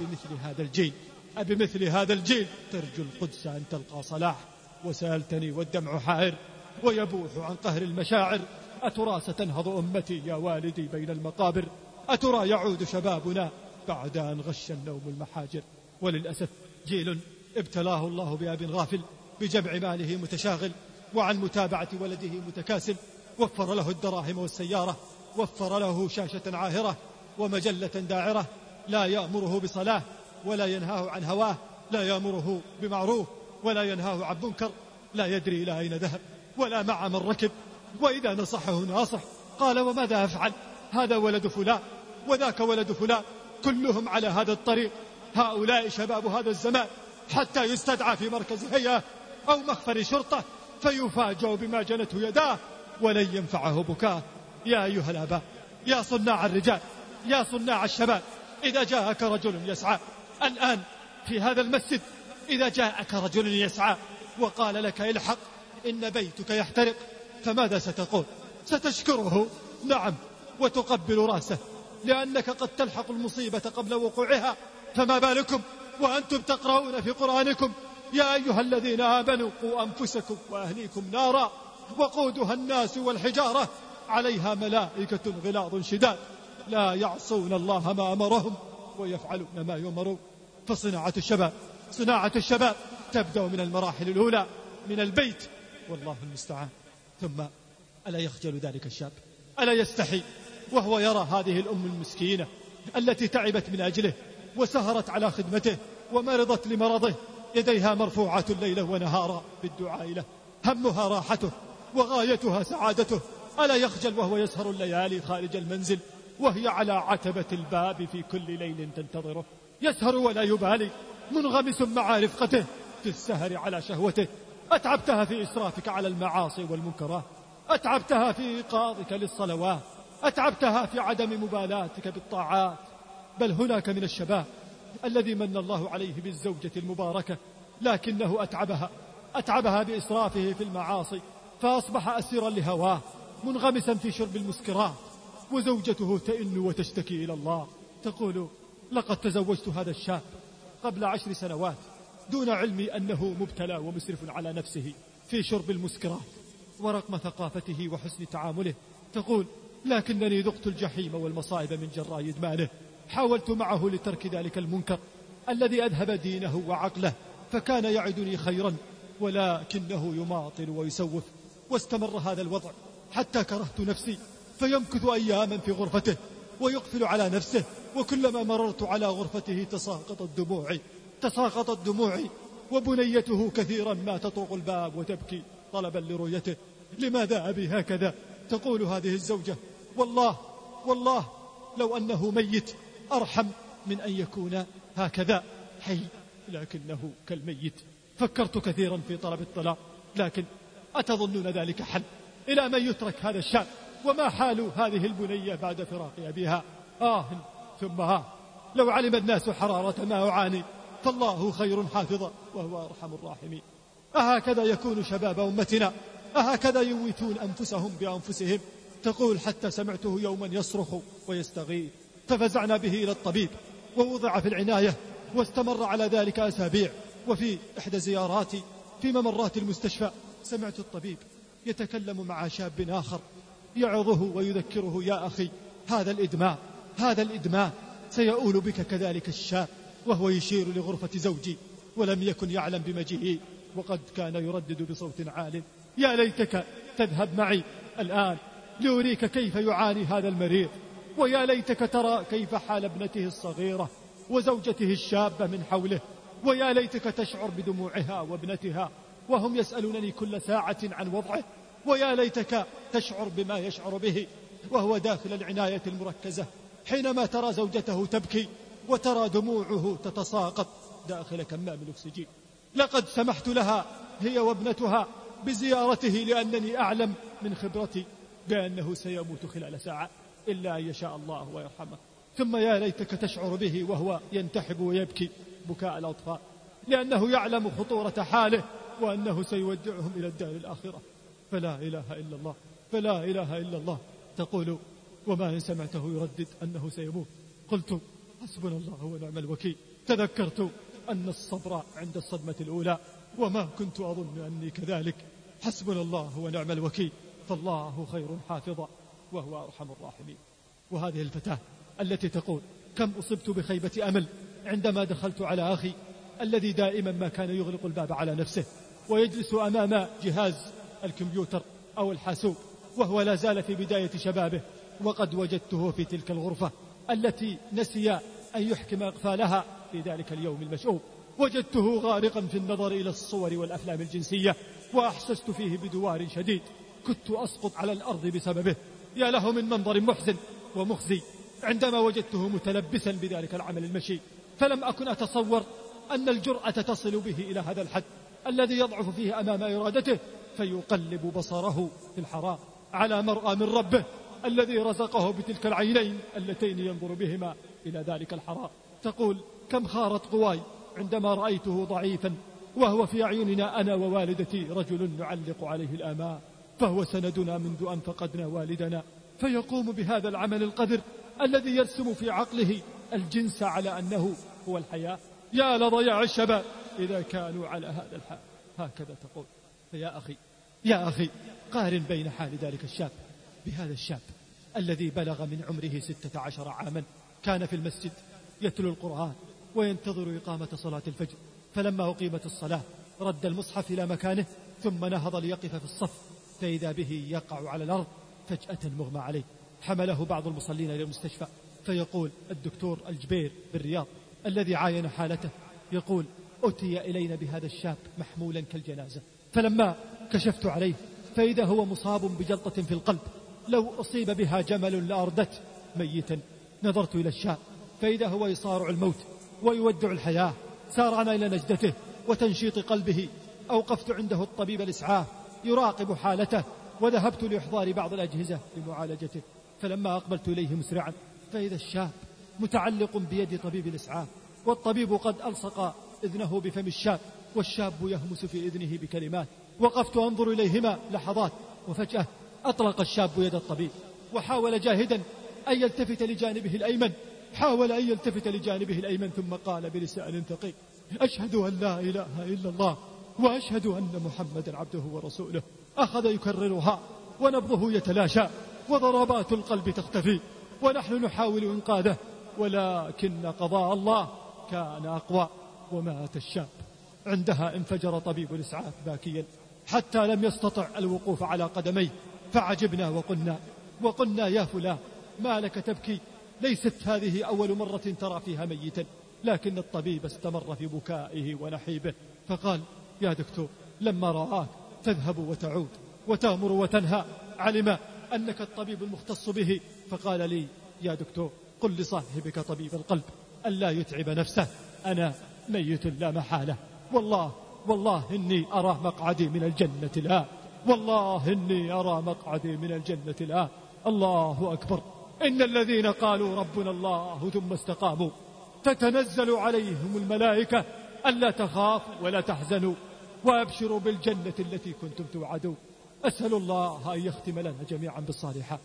أبي مثل هذا الجيل ترجو القدس أن تلقى صلاح. وسألتني والدمع حائر ويبوح عن قهر المشاعر، أترى ستنهض أمتي يا والدي بين المقابر؟ أترى يعود شبابنا بعد أن غش النوم المحاجر؟ وللأسف جيل ابتلاه الله بأب غافل، بجمع ماله متشاغل، وعن متابعة ولده متكاسل. وفر له الدراهم والسيارة، وفر له شاشة عاهرة ومجلة داعرة، لا يأمره بصلاة ولا ينهاه عن هواه، لا يأمره بمعروف ولا ينهاه عن منكر، لا يدري إلى أين ذهب ولا مع من ركب، وإذا نصحه ناصح قال وماذا أفعل؟ هذا ولد فلان وذاك ولد فلان، كلهم على هذا الطريق. هؤلاء شباب هذا الزمان، حتى يستدعى في مركز هيئة أو مخفر شرطة فيفاجأ بما جنته يداه ولن ينفعه بكاه. يا أيها الآباء، يا صناع الرجال، يا صناع الشباب، إذا جاءك رجل يسعى الآن في هذا المسجد، إذا جاءك رجل يسعى وقال لك الحق إن بيتك يحترق، فماذا ستقول؟ ستشكره؟ نعم، وتقبل رأسه، لأنك قد تلحق المصيبة قبل وقوعها. فما بالكم وأنتم تقرؤون في قرآنكم يا أيها الذين آمنوا قوا أنفسكم وأهليكم نارا وقودها الناس والحجارة عليها ملائكة غلاظ شداد لا يعصون الله ما أمرهم ويفعلون ما يؤمرون. فصناعة الشباب تبدأ من المراحل الأولى، من البيت، والله المستعان. ثم ألا يخجل ذلك الشاب؟ ألا يستحي وهو يرى هذه الأم المسكينة التي تعبت من أجله وسهرت على خدمته ومرضت لمرضه، يديها مرفوعة ليلا ونهارا بالدعاء له، همها راحته وغايتها سعادته. ألا يخجل وهو يسهر الليالي خارج المنزل وهي على عتبة الباب في كل ليل تنتظره؟ يسهر ولا يبالي، منغمس مع رفقته في السهر على شهوته. أتعبتها في إسرافك على المعاصي والمنكرات، أتعبتها في إيقاظك للصلوات، أتعبتها في عدم مبالاتك بالطاعات. بل هناك من الشباب الذي من الله عليه بالزوجة المباركة، لكنه أتعبها بإسرافه في المعاصي، فأصبح أسيرا لهواه منغمسا في شرب المسكرات، وزوجته تئن وتشتكي إلى الله تقول: لقد تزوجت هذا الشاب قبل 10 سنوات دون علمي أنه مبتلى ومسرف على نفسه في شرب المسكرات. ورغم ثقافته وحسن تعامله تقول: لكنني ذقت الجحيم والمصائب من جراء إدمانه. حاولت معه لترك ذلك المنكر الذي أذهب دينه وعقله، فكان يعدني خيرا ولكنه يماطل ويسوف. واستمر هذا الوضع حتى كرهت نفسي، فيمكث أياما في غرفته ويقفل على نفسه، وكلما مررت على غرفته تساقطت دموعي، وبنيته كثيرا ما تطرق الباب وتبكي طلبا لرؤيته. لماذا أبي هكذا؟ تقول هذه الزوجة: والله لو أنه ميت أرحم من أن يكون هكذا حي، لكنه كالميت. فكرت كثيرا في طلب الطلاق، لكن أتظنون ذلك حل؟ إلى من يترك هذا الشاب؟ وما حال هذه البنية بعد فراق أبيها؟ ثم لو علم الناس حرارة ما أعاني فالله خير حافظا وهو أرحم الراحمين. أهكذا يكون شباب أمتنا؟ أهكذا يميتون أنفسهم بأنفسهم؟ تقول: حتى سمعته يوما يصرخ ويستغيث، ففزعنا به إلى الطبيب ووضع في العناية، واستمر على ذلك أسابيع. وفي إحدى زياراتي في ممرات المستشفى سمعت الطبيب يتكلم مع شاب آخر يعظه ويذكره: يا أخي، هذا الإدمان سيؤول بك كذلك الشاب. وهو يشير لغرفة زوجي ولم يكن يعلم بمجيئي، وقد كان يردد بصوت عال: يا ليتك تذهب معي الآن لأريك كيف يعاني هذا المريض، ويا ليتك ترى كيف حال ابنته الصغيرة وزوجته الشابة من حوله، ويا ليتك تشعر بدموعها وابنتها وهم يسألونني كل ساعة عن وضعه، ويا ليتك تشعر بما يشعر به وهو داخل العناية المركزة حينما ترى زوجته تبكي وترى دموعه تتساقط داخل كمام الأكسجين. لقد سمحت لها هي وابنتها بزيارته لأنني أعلم من خبرتي بأنه سيموت خلال ساعة إلا أن يشاء الله ويرحمه. ثم يا ليتك تشعر به وهو ينتحب ويبكي بكاء الأطفال، لأنه يعلم خطورة حاله وأنه سيودعهم إلى الدار الآخرة. فلا إله إلا الله. تقول: وما إن سمعته يردد أنه سيموت قلت: حسبنا الله ونعم الوكيل. تذكرت أن الصبر عند الصدمة الأولى، وما كنت أظن أني كذلك. حسبنا الله ونعم الوكيل، فالله خير حافظا وهو أرحم الراحمين. وهذه الفتاة التي تقول: كم أصبت بخيبة أمل عندما دخلت على أخي الذي دائما ما كان يغلق الباب على نفسه ويجلس أمام جهاز الكمبيوتر أو الحاسوب وهو لا زال في بداية شبابه، وقد وجدته في تلك الغرفة التي نسي أن يحكم أقفالها في ذلك اليوم المشؤوم. وجدته غارقا في النظر إلى الصور والأفلام الجنسية، وأحسست فيه بدوار شديد كنت أسقط على الأرض بسببه. يا له من منظر محزن ومخزي عندما وجدته متلبسا بذلك العمل المشي. فلم أكن أتصور أن الجرأة تصل به إلى هذا الحد الذي يضعف فيه أمام إرادته، فيقلب بصره في الحرام على مرأى من ربه الذي رزقه بتلك العينين اللتين ينظر بهما إلى ذلك الحرام. تقول: كم خارت قواي عندما رأيته ضعيفا وهو في أعيننا أنا ووالدتي رجل نعلق عليه الآمال، فهو سندنا منذ أن فقدنا والدنا، فيقوم بهذا العمل القذر الذي يرسم في عقله الجنس على أنه هو الحياة. يا لضياع الشباب إذا كانوا على هذا الحال. هكذا تقول. يا أخي قارن بين حال ذلك الشاب بهذا الشاب الذي بلغ من عمره 16 عاما، كان في المسجد يتلو القرآن وينتظر إقامة صلاة الفجر. فلما أقيمت الصلاة رد المصحف إلى مكانه ثم نهض ليقف في الصف، فإذا به يقع على الأرض فجأة مغمى عليه. حمله بعض المصلين إلى المستشفى، فيقول الدكتور الجبير بالرياض الذي عاين حالته، يقول أتي إلينا بهذا الشاب محمولا كالجنازة، فلما كشفت عليه فإذا هو مصاب بجلطة في القلب لو أصيب بها جمل لأردته ميتا. نظرت إلى الشاب فإذا هو يصارع الموت ويودع الحياة. سارعنا إلى نجدته وتنشيط قلبه. أوقفت عنده الطبيب الإسعاف يراقب حالته، وذهبت لإحضار بعض الأجهزة لمعالجته. فلما أقبلت إليه مسرعا فإذا الشاب متعلق بيد طبيب الإسعاف، والطبيب قد ألصق إذنه بفم الشاب، والشاب يهمس في إذنه بكلمات. وقفت أنظر إليهما لحظات، وفجأة أطلق الشاب يد الطبيب وحاول جاهدا أن يلتفت لجانبه الأيمن، حاول أن يلتفت لجانبه الأيمن، ثم قال بلسان ثقيل أشهد أن لا إله إلا الله وأشهد أن محمدا عبده ورسوله. أخذ يكررها ونبضه يتلاشى وضربات القلب تختفي، ونحن نحاول إنقاذه، ولكن قضاء الله كان أقوى ومات الشاب. عندها انفجر طبيب الإسعاف باكيا حتى لم يستطع الوقوف على قدميه، فعجبنا وقلنا يا فلان ما لك تبكي؟ ليست هذه أول مرة ترى فيها ميتا. لكن الطبيب استمر في بكائه ونحيبه، فقال يا دكتور لما رآك تذهب وتعود وتأمر وتنهى علم أنك الطبيب المختص به، فقال لي يا دكتور قل لصاحبك طبيب القلب ألا يتعب نفسه، أنا ميت لا محالة، والله إني أرى مقعدي من الجنة الآن، والله إني أرى مقعدي من الجنة الآن. الله أكبر. إن الذين قالوا ربنا الله ثم استقاموا تتنزل عليهم الملائكة ألا تخافوا ولا تحزنوا وأبشروا بالجنة التي كنتم توعدون. أسأل الله أن يختم لنا جميعا بالصالحات.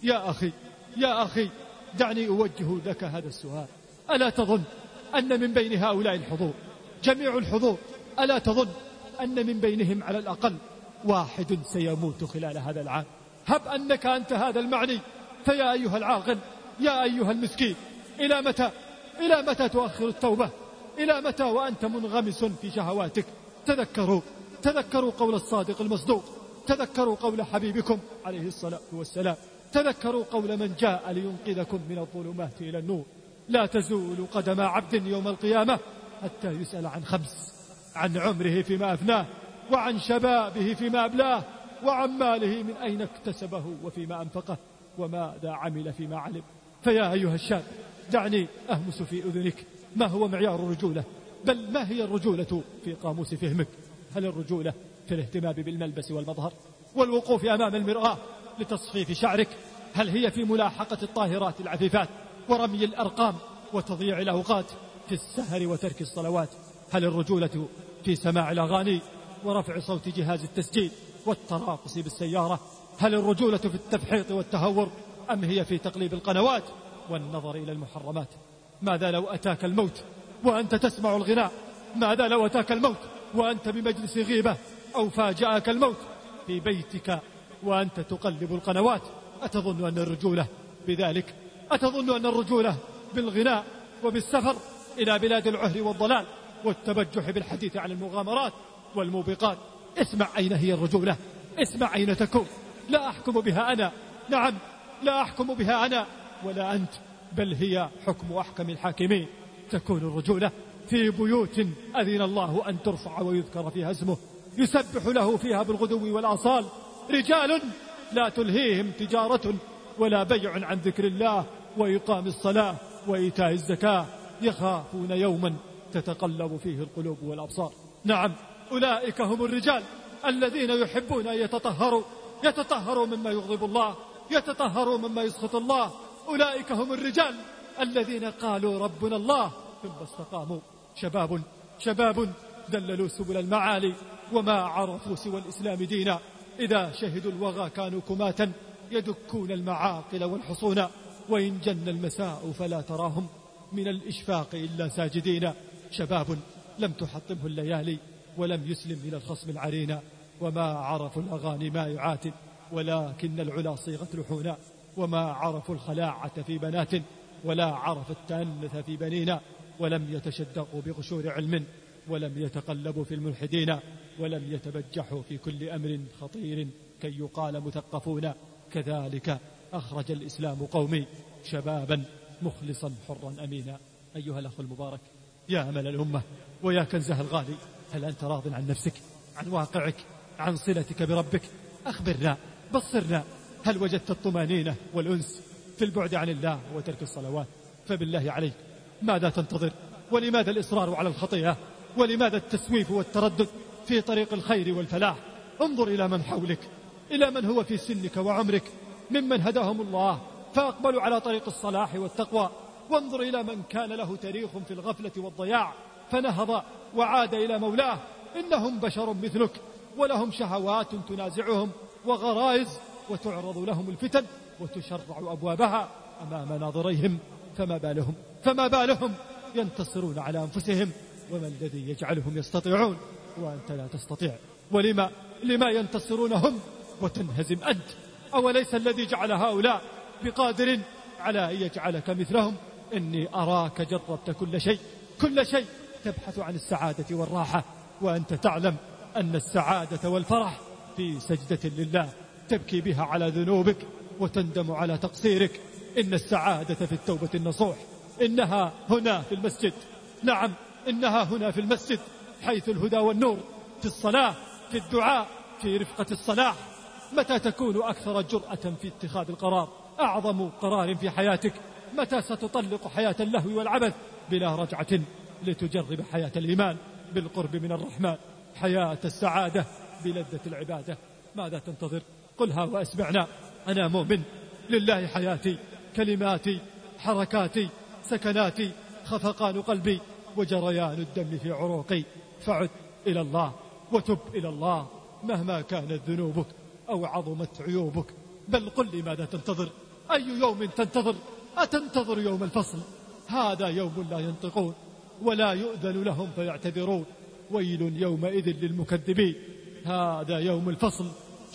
يا أخي دعني أوجه لك هذا السؤال. ألا تظن أن من بين هؤلاء الحضور جميع الحضور، ألا تظن أن من بينهم على الأقل واحد سيموت خلال هذا العام؟ هب أنك أنت هذا المعني، فيا أيها العاقل يا أيها المسكين، إلى متى تؤخر التوبة؟ إلى متى وأنت منغمس في شهواتك؟ تذكروا قول الصادق المصدوق، تذكروا قول حبيبكم عليه الصلاة والسلام، تذكروا قول من جاء لينقذكم من الظلمات إلى النور. لا تزول قدم عبد يوم القيامة حتى يسأل عن خمس: عن عمره فيما أفناه، وعن شبابه فيما أبلاه، وعن ماله من أين اكتسبه وفيما أنفقه، وماذا عمل فيما علم. فيا أيها الشاب دعني أهمس في أذنك ما هو معيار الرجولة، بل ما هي الرجولة في قاموس فهمك؟ هل الرجولة في الاهتمام بالملبس والمظهر والوقوف أمام المرآة لتصفيف شعرك؟ هل هي في ملاحقة الطاهرات العفيفات ورمي الأرقام وتضييع الأوقات في السهر وترك الصلوات؟ هل الرجولة في سماع الأغاني ورفع صوت جهاز التسجيل والتراقص بالسيارة؟ هل الرجولة في التفحيط والتهور، أم هي في تقليب القنوات والنظر إلى المحرمات؟ ماذا لو أتاك الموت وأنت تسمع الغناء؟ ماذا لو أتاك الموت وأنت بمجلس غيبة، أو فاجأك الموت في بيتك وأنت تقلب القنوات؟ أتظن أن الرجولة بذلك؟ أتظن أن الرجولة بالغناء وبالسفر إلى بلاد العهر والضلال والتبجح بالحديث عن المغامرات والموبقات؟ اسمع أين هي الرجولة، اسمع أين تكون. لا أحكم بها أنا، نعم لا أحكم بها أنا ولا أنت، بل هي حكم أحكم الحاكمين. تكون الرجولة في بيوت أذن الله أن ترفع ويذكر فيها اسمه، يسبح له فيها بالغدو والآصال، رجال لا تلهيهم تجارة ولا بيع عن ذكر الله وإقام الصلاة وإيتاء الزكاة، يخافون يوما تتقلب فيه القلوب والأبصار. نعم أولئك هم الرجال الذين يحبون أن يتطهروا مما يغضب الله، يتطهروا مما يسخط الله. أولئك هم الرجال الذين قالوا ربنا الله ثم استقاموا. شباب دللوا سبل المعالي وما عرفوا سوى الإسلام دينا، إذا شهدوا الوغى كانوا كماتا يدكون المعاقل والحصونا، وإن جن المساء فلا تراهم من الإشفاق إلا ساجدين. شباب لم تحطمه الليالي ولم يسلم إلى الخصم العرينا، وما عرفوا الأغاني ما يعاتب، ولكن العلا صيغت لحونا، وما عرفوا الخلاعة في بنات ولا عرف التأنث في بنينا، ولم يتشدقوا بقشور علم، ولم يتقلبوا في الملحدين، ولم يتبجحوا في كل أمر خطير كي يقال مثقفون. كذلك أخرج الإسلام قومي شبابا مخلصا حرا أمينا. أيها الأخ المبارك، يا أمل الأمة ويا كنزها الغالي، هل أنت راض عن نفسك، عن واقعك، عن صلتك بربك؟ أخبرنا، بصرنا، هل وجدت الطمأنينة والأنس في البعد عن الله وترك الصلوات؟ فبالله عليك ماذا تنتظر؟ ولماذا الإصرار على الخطيئة؟ ولماذا التسويف والتردد في طريق الخير والفلاح؟ انظر إلى من حولك، إلى من هو في سنك وعمرك ممن هداهم الله فأقبلوا على طريق الصلاح والتقوى، وانظر إلى من كان له تاريخ في الغفلة والضياع فنهض وعاد إلى مولاه. إنهم بشر مثلك، ولهم شهوات تنازعهم وغرائز، وتعرض لهم الفتن وتشرع أبوابها أمام ناظريهم. فما بالهم ينتصرون على أنفسهم؟ وما الذي يجعلهم يستطيعون وأنت لا تستطيع؟ لما ينتصرون هم وتنهزم أنت؟ أوليس الذي جعل هؤلاء بقادر على أن يجعلك مثلهم؟ إني أراك جربت كل شيء تبحث عن السعادة والراحة، وأنت تعلم أن السعادة والفرح في سجدة لله تبكي بها على ذنوبك وتندم على تقصيرك. إن السعادة في التوبة النصوح، إنها هنا في المسجد. نعم، إنها هنا في المسجد، حيث الهدى والنور، في الصلاة، في الدعاء، في رفقة الصلاح. متى تكون أكثر جرأة في اتخاذ القرار، أعظم قرار في حياتك؟ متى ستطلق حياة اللهو والعبث بلا رجعة لتجرب حياة الإيمان بالقرب من الرحمن، حياة السعادة بلذة العبادة؟ ماذا تنتظر؟ قلها وأسمعنا. أنا مؤمن، لله حياتي، كلماتي، حركاتي، سكناتي، خفقان قلبي وجريان الدم في عروقي. فعد إلى الله وتب إلى الله مهما كانت ذنوبك أو عظمت عيوبك. بل قل لي ماذا تنتظر؟ أي يوم تنتظر؟ أتنتظر يوم الفصل؟ هذا يوم لا ينطقون ولا يؤذن لهم فيعتذرون. ويل يومئذ للمكذبين. هذا يوم الفصل،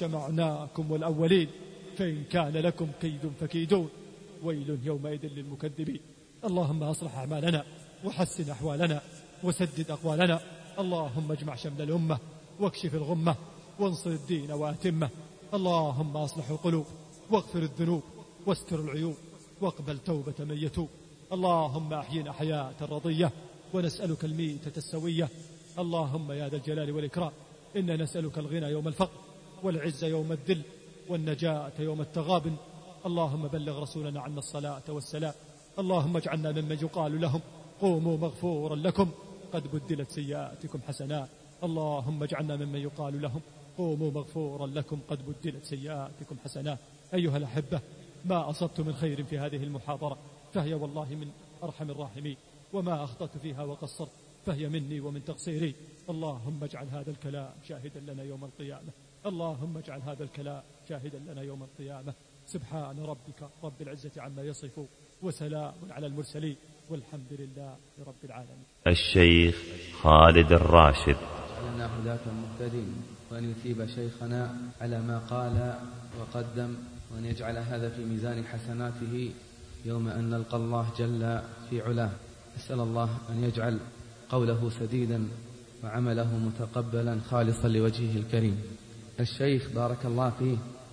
جمعناكم والأولين، فإن كان لكم كيد فكيدون. ويل يومئذ للمكذبين. اللهم أصلح أعمالنا وحسن أحوالنا وسدد أقوالنا. اللهم اجمع شمل الأمة واكشف الغمة وانصر الدين وأتمه. اللهم أصلح القلوب واغفر الذنوب واستر العيوب واقبل توبة من يتوب. اللهم أحينا حياة رضية ونسألك الميتة السوية. اللهم يا ذا الجلال والإكرام، إنا نسألك الغنى يوم الفقر والعز يوم الذل والنجاة يوم التغابن. اللهم بلغ رسولنا عنا الصلاة والسلام. اللهم اجعلنا ممن يقال لهم قوموا مغفورا لكم قد بدلت سيئاتكم حسنات. اللهم اجعلنا ممن يقال لهم قوموا مغفورا لكم قد بدلت سيئاتكم حسنات. أيها الأحبة، ما أصبت من خير في هذه المحاضرة فهي والله من أرحم الراحمين، وما أخطأت فيها وقصرت فهي مني ومن تقصيري. اللهم اجعل هذا الكلام شاهدا لنا يوم القيامة. اللهم اجعل هذا الكلام شاهدا لنا يوم القيامة. سبحان ربك رب العزة عما يصفون، وسلام على المرسلين، والحمد لله رب العالمين. الشيخ خالد الراشد لنا هداة مهتدين، وأن يثيب شيخنا على ما قال وقدم، وأن يجعل هذا في ميزان حسناته يوم أن نلقى الله جل في علاه. أسأل الله أن يجعل قوله سديدا وعمله متقبلا خالصا لوجهه الكريم. الشيخ بارك الله فيه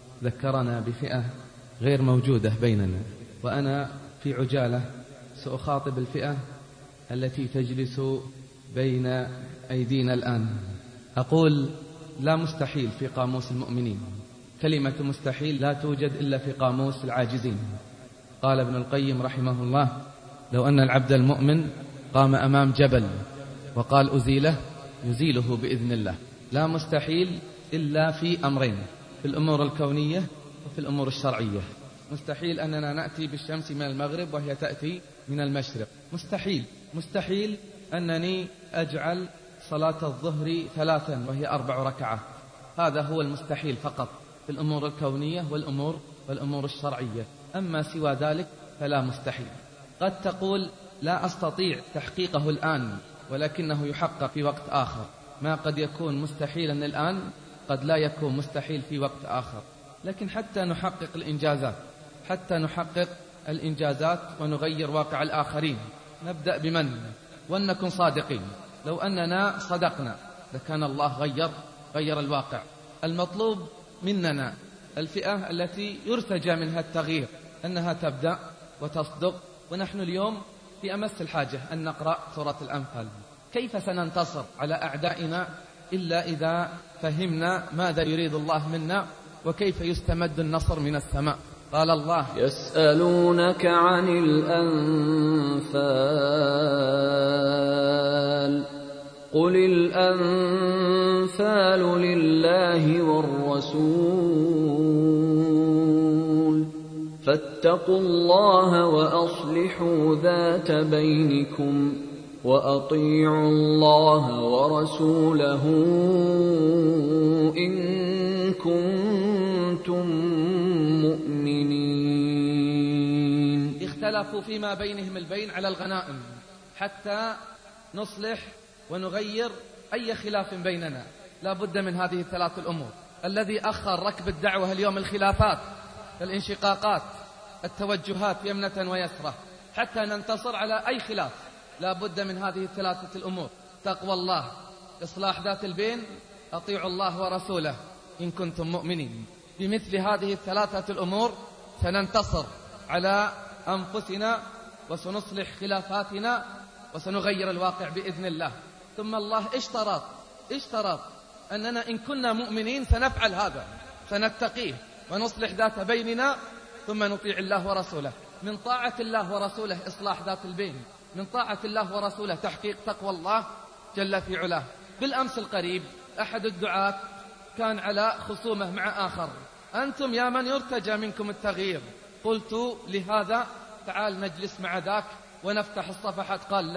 ذكرنا بفئة غير موجودة بيننا، وأنا في عجالة سأخاطب الفئة التي تجلس بين أيدينا الآن. أقول لا مستحيل في قاموس المؤمنين، كلمة مستحيل لا توجد إلا في قاموس العاجزين. قال ابن القيم رحمه الله: لو أن العبد المؤمن قام أمام جبل وقال أزيله يزيله بإذن الله. لا مستحيل إلا في أمرين، في الأمور الكونية وفي الأمور الشرعية. مستحيل أننا نأتي بالشمس من المغرب وهي تأتي من المشرق. مستحيل أنني أجعل صلاة الظهر 3 وهي 4 ركعات. هذا هو المستحيل فقط في الأمور الكونية والأمور الشرعية. أما سوى ذلك فلا مستحيل. قد تقول لا أستطيع تحقيقه الآن، ولكنه يحقق في وقت آخر. ما قد يكون مستحيلا الآن قد لا يكون مستحيل في وقت آخر. لكن حتى نحقق الإنجازات، حتى نحقق الإنجازات ونغير واقع الآخرين. نبدأ بمن؟ ولنكن صادقين، لو أننا صدقنا لكان الله غير الواقع. المطلوب مننا الفئة التي يرتجى منها التغيير أنها تبدأ وتصدق. ونحن اليوم في أمس الحاجة أن نقرأ سورة الأنفال. كيف سننتصر على أعدائنا إلا إذا فهمنا ماذا يريد الله منا وكيف يستمد النصر من السماء. قال الله: يسألونك عن الأنفال قل الأنفال لله والرسول فاتقوا الله وأصلحوا ذات بينكم وأطيعوا الله ورسوله إن كنتم مؤمنين. اختلفوا فيما بينهم البين على الغنائم حتى نصلح ونغير أي خلاف بيننا. لا بد من هذه الثلاث الأمور. الذي أخر ركب الدعوة اليوم الخلافات، الانشقاقات، التوجهات يمنة ويسرة، حتى ننتصر على أي خلاف لا بد من هذه الثلاثة الأمور: تقوى الله، إصلاح ذات البين، أطيعوا الله ورسوله إن كنتم مؤمنين. بمثل هذه الثلاثة الأمور سننتصر على أنفسنا وسنصلح خلافاتنا وسنغير الواقع بإذن الله. ثم الله اشترط أننا إن كنا مؤمنين سنفعل هذا، سنتقيه ونصلح ذات بيننا ثم نطيع الله ورسوله. من طاعة الله ورسوله إصلاح ذات البين، من طاعة الله ورسوله تحقيق تقوى الله جل في علاه. بالأمس القريب أحد الدعاة كان على خصومة مع آخر: أنتم يا من يرتجى منكم التغيير. قلت لهذا: تعال نجلس مع ذاك ونفتح الصفحات. قال: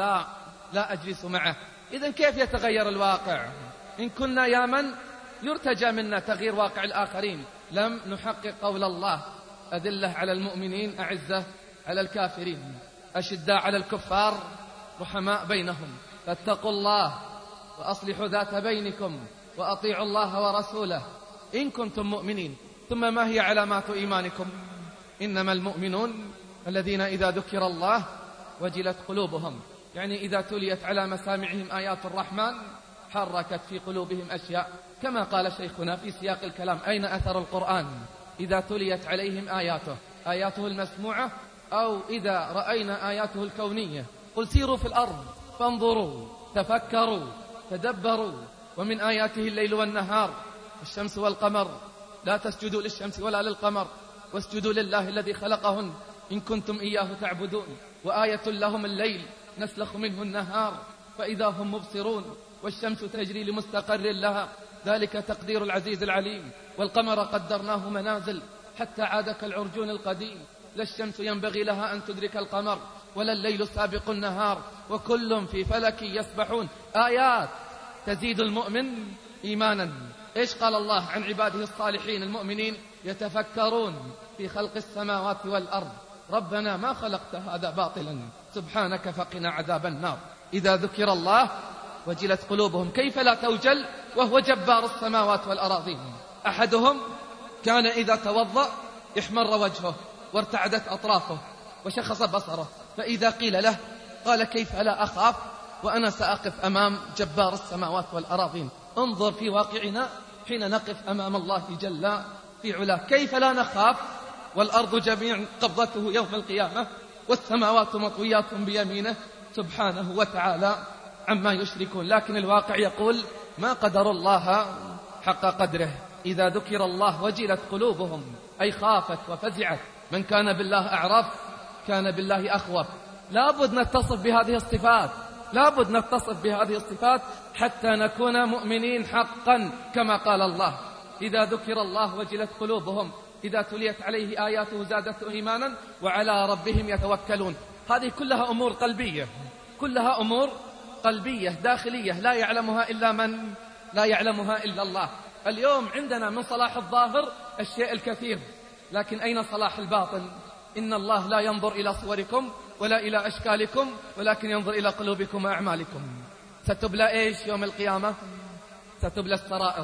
لا أجلس معه. إذن كيف يتغير الواقع إن كنا يا من يرتجى منا تغيير واقع الآخرين لم نحقق قول الله: أذلة على المؤمنين أعزة على الكافرين أشداء على الكفار رحماء بينهم فاتقوا الله وأصلحوا ذات بينكم وأطيعوا الله ورسوله إن كنتم مؤمنين. ثم ما هي علامات إيمانكم؟ إنما المؤمنون الذين إذا ذكر الله وجلت قلوبهم، يعني إذا تليت على مسامعهم آيات الرحمن حركت في قلوبهم أشياء. كما قال شيخنا في سياق الكلام: أين أثر القرآن إذا تليت عليهم آياته المسموعة أو إذا رأينا آياته الكونية؟ قل سيروا في الأرض فانظروا تفكروا تدبروا ومن آياته الليل والنهار الشمس والقمر لا تسجدوا للشمس ولا للقمر واسجدوا لله الذي خلقهن إن كنتم إياه تعبدون. وآية لهم الليل نسلخ منه النهار فإذا هم مبصرون والشمس تجري لمستقر لها ذلك تقدير العزيز العليم. والقمر قدرناه منازل حتى عاد كالعرجون القديم لا الشمس ينبغي لها أن تدرك القمر ولا الليل سابق النهار وكل في فلك يسبحون. آيات تزيد المؤمن إيمانا. إيش قال الله عن عباده الصالحين المؤمنين؟ يتفكرون في خلق السماوات والأرض ربنا ما خلقت هذا باطلا سبحانك فقنا عذاب النار. إذا ذكر الله وجلت قلوبهم. كيف لا توجل وهو جبار السماوات والأراضين؟ أحدهم كان إذا توضأ احمر وجهه وارتعدت أطرافه وشخص بصره، فإذا قيل له قال: كيف لا أخاف وأنا سأقف أمام جبار السماوات والأراضين. انظر في واقعنا حين نقف أمام الله جل في علاه، كيف لا نخاف والأرض جميع قبضته يوم القيامة والسماوات مطويات بيمينه سبحانه وتعالى عما يشركون. لكن الواقع يقول: ما قدر الله حق قدره. إذا ذكر الله وجلت قلوبهم، أي خافت وفزعت. من كان بالله أعرف كان بالله أخوف. لابد نتصف بهذه الصفات، لابد نتصف بهذه الصفات حتى نكون مؤمنين حقا كما قال الله: إذا ذكر الله وجلت قلوبهم إذا تليت عليه آياته زادته إيمانا وعلى ربهم يتوكلون. هذه كلها أمور قلبية، كلها أمور قلبية داخلية لا يعلمها إلا من؟ لا يعلمها إلا الله. اليوم عندنا من صلاح الظاهر الشيء الكثير، لكن أين صلاح الباطن؟ إن الله لا ينظر إلى صوركم ولا إلى أشكالكم ولكن ينظر إلى قلوبكم وأعمالكم. ستبلى إيش يوم القيامة؟ ستبلى السرائر.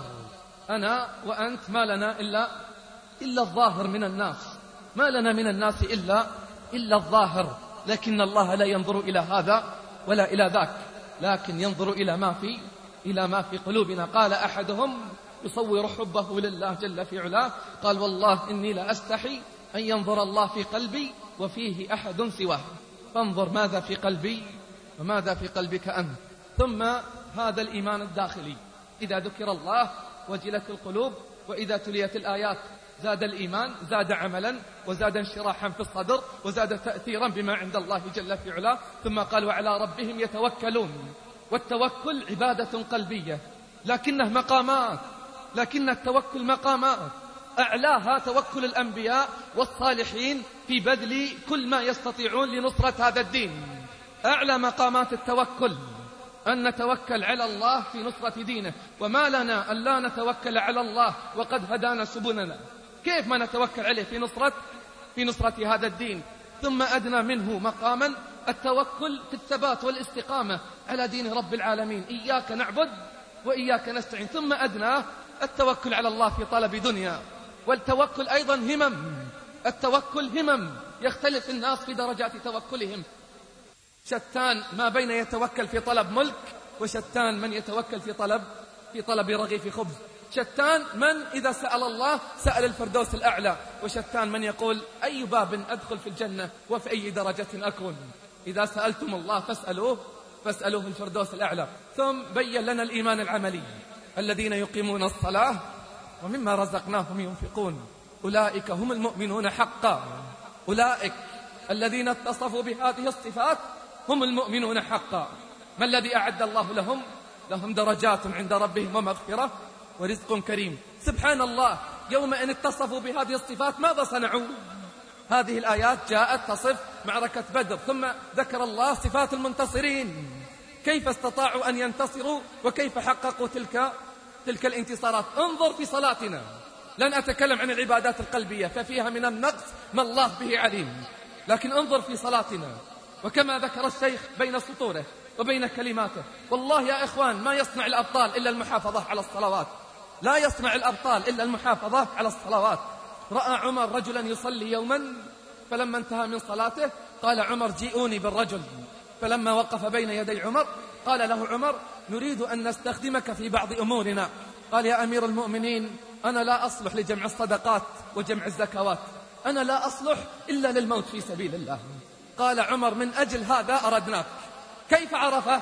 أنا وأنت ما لنا إلا الظاهر من الناس، ما لنا من الناس إلا الظاهر، لكن الله لا ينظر إلى هذا ولا إلى ذاك، لكن ينظر إلى ما في قلوبنا. قال أحدهم يصور حبه لله جل في علاه، قال والله إني لا أستحي أن ينظر الله في قلبي وفيه أحد سواه، فانظر ماذا في قلبي وماذا في قلبك أنت. ثم هذا الإيمان الداخلي، إذا ذكر الله وجلت القلوب، وإذا تليت الآيات زاد الإيمان، زاد عملا، وزاد انشراحا في الصدر، وزاد تأثيرا بما عند الله جل في علاه. ثم قال وعلى ربهم يتوكلون. والتوكل عبادة قلبية لكنه مقامات، لكن التوكل مقامات، أعلاها توكل الأنبياء والصالحين في بذل كل ما يستطيعون لنصرة هذا الدين. أعلى مقامات التوكل أن نتوكل على الله في نصرة دينه، وما لنا أن لا نتوكل على الله وقد هدانا سبلنا، كيف ما نتوكل عليه في نصرة هذا الدين. ثم أدنى منه مقاما التوكل في الثبات والاستقامة على دين رب العالمين، إياك نعبد وإياك نستعين. ثم أدنى التوكل على الله في طلب دنيا. والتوكل أيضا همم، التوكل همم، يختلف الناس في درجات توكلهم. شتان ما بين يتوكل في طلب ملك، وشتان من يتوكل في طلب رغيف خبز. شتان من إذا سأل الله سأل الفردوس الأعلى، وشتان من يقول أي باب أدخل في الجنة وفي أي درجة أكون. إذا سألتم الله فاسألوه الفردوس الأعلى. ثم بين لنا الإيمان العملي، الذين يقيمون الصلاة ومما رزقناهم ينفقون أولئك هم المؤمنون حقا. أولئك الذين اتصفوا بهذه الصفات هم المؤمنون حقا. ما الذي أعد الله لهم درجات عند ربهم ومغفرة ورزق كريم. سبحان الله، يوم أن اتصفوا بهذه الصفات ماذا صنعوا؟ هذه الآيات جاءت تصف معركة بدر، ثم ذكر الله صفات المنتصرين، كيف استطاعوا أن ينتصروا وكيف حققوا تلك الانتصارات. انظر في صلاتنا، لن أتكلم عن العبادات القلبية ففيها من النقص ما الله به عليم، لكن انظر في صلاتنا وكما ذكر الشيخ بين سطوره وبين كلماته. والله يا إخوان ما يصنع الأبطال إلا المحافظة على الصلوات، لا يصنع الأبطال إلا المحافظة على الصلوات. رأى عمر رجلا يصلي يوما، فلما انتهى من صلاته قال عمر جيئوني بالرجل. فلما وقف بين يدي عمر قال له عمر نريد أن نستخدمك في بعض أمورنا. قال يا أمير المؤمنين أنا لا أصلح لجمع الصدقات وجمع الزكوات، أنا لا أصلح إلا للموت في سبيل الله. قال عمر من أجل هذا أردناك. كيف عرفه؟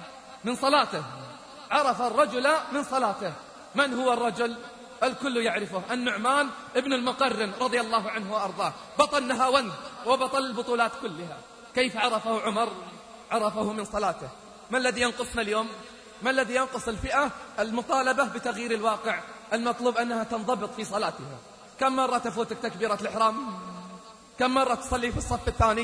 من صلاته، عرف الرجل من صلاته. من هو الرجل؟ الكل يعرفه، النعمان ابن المقرن رضي الله عنه وأرضاه، بطل نهاوند وبطل البطولات كلها. كيف عرفه عمر؟ عرفه من صلاته. ما الذي ينقصنا اليوم؟ ما الذي ينقص الفئة؟ المطالبة بتغيير الواقع، المطلوب أنها تنضبط في صلاتها. كم مرة تفوتك تكبيرة الإحرام؟ كم مرة تصلي في الصف الثاني؟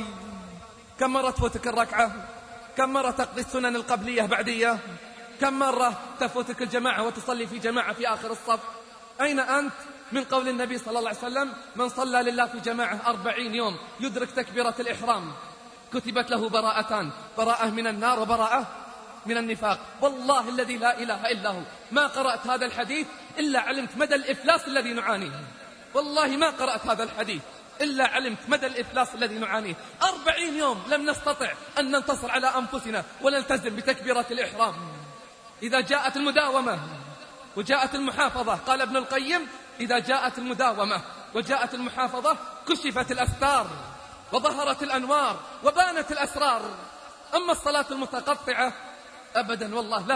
كم مرة تفوتك الركعة؟ كم مرة تقضي السنن القبلية بعدية؟ كم مرة تفوتك الجماعة وتصلي في جماعة في آخر الصف؟ أين أنت من قول النبي صلى الله عليه وسلم من صلى لله في جماعة 40 يوم يدرك تكبيرة الإحرام كتبت له براءتان، براءة من النار وبراءة من النفاق. والله الذي لا إله إلا هو ما قرأت هذا الحديث إلا علمت مدى الإفلاس الذي نعانيه. والله ما قرأت هذا الحديث إلا علمت مدى الإفلاس الذي نعانيه. 40 يوم لم نستطع أن ننتصر على أنفسنا ونلتزم بتكبيرة الإحرام. إذا جاءت المداومة وجاءت المحافظة، قال ابن القيم إذا جاءت المداومة وجاءت المحافظة كشفت الأستار وظهرت الأنوار وبانت الأسرار. أما الصلاة المتقطعة أبدا والله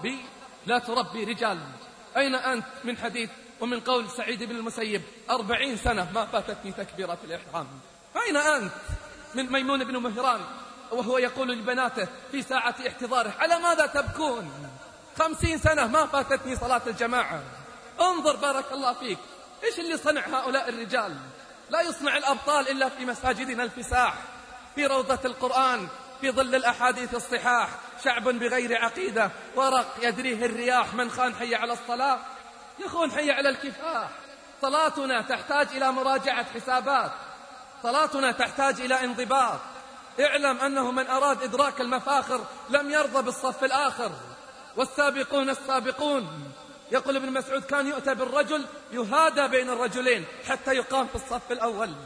لا تربي رجال. أين أنت من حديث ومن قول سعيد بن المسيب 40 سنة ما فاتتني تكبيرة الإحرام؟ أين أنت من ميمون بن مهران وهو يقول لبناته في ساعة احتضاره على ماذا تبكون؟ 50 سنة ما فاتتني صلاة الجماعة. انظر بارك الله فيك إيش اللي صنع هؤلاء الرجال. لا يصنع الأبطال إلا في مساجدنا الفساح، في روضة القرآن، في ظل الأحاديث الصحاح. شعب بغير عقيدة ورق يدريه الرياح، من خان حي على الصلاة يخون حي على الكفاح. صلاتنا تحتاج إلى مراجعة حسابات، صلاتنا تحتاج إلى انضباط. اعلم أنه من أراد إدراك المفاخر لم يرضى بالصف الآخر. والسابقون السابقون، يقول ابن مسعود كان يؤتى بالرجل يهادى بين الرجلين حتى يقام في الصف الأول.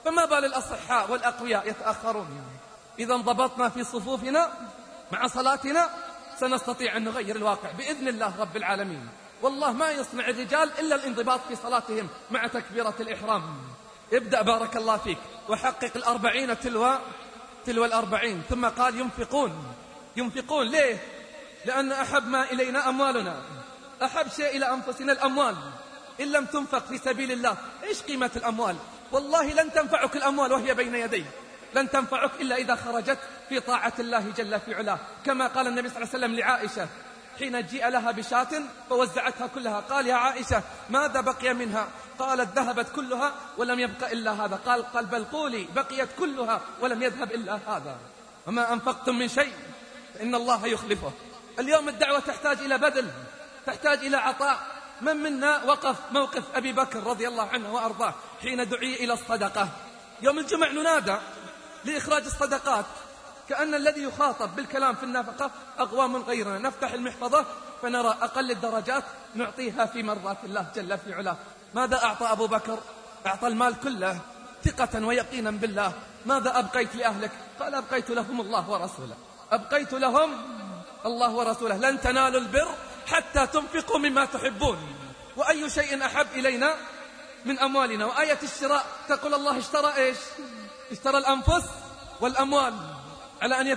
فما بال الأصحاء والأقوياء يتأخرون؟ إذا انضبطنا في صفوفنا مع صلاتنا سنستطيع أن نغير الواقع بإذن الله رب العالمين. والله ما يصنع الرجال إلا الانضباط في صلاتهم مع تكبيرة الإحرام. ابدأ بارك الله فيك وحقق 40 تلو 40. ثم قال ينفقون. ليه؟ لأن أحب ما إلينا أموالنا، أحب شيء إلى أنفسنا الأموال. إن لم تنفق في سبيل الله إيش قيمة الأموال؟ والله لن تنفعك الأموال وهي بين يديك، لن تنفعك إلا إذا خرجت في طاعة الله جل في علاه. كما قال النبي صلى الله عليه وسلم لعائشة حين جيء لها بشاة فوزعتها كلها، قال يا عائشة ماذا بقي منها؟ قالت ذهبت كلها ولم يبق إلا هذا. قال بل قولي بقيت كلها ولم يذهب إلا هذا. وما أنفقتم من شيء فإن الله يخلفه. اليوم الدعوة تحتاج إلى بذل، تحتاج إلى عطاء. من منا وقف موقف أبي بكر رضي الله عنه وأرضاه حين دعي إلى الصدقة؟ يوم الجمع ننادى لإخراج الصدقات، كأن الذي يخاطب بالكلام في النفقة أقوام غيرنا. نفتح المحفظة فنرى أقل الدرجات نعطيها في مرضات الله جل في علاه. ماذا أعطى أبو بكر؟ أعطى المال كله ثقة ويقينا بالله. ماذا أبقيت لأهلك؟ قال أبقيت لهم الله ورسوله، أبقيت لهم الله ورسوله. لن تنالوا البر حتى تنفقوا مما تحبون. وأي شيء أحب إلينا من أموالنا؟ وآية الشراء تقول الله اشترى إيش؟ اشترى الأنفس والأموال على أن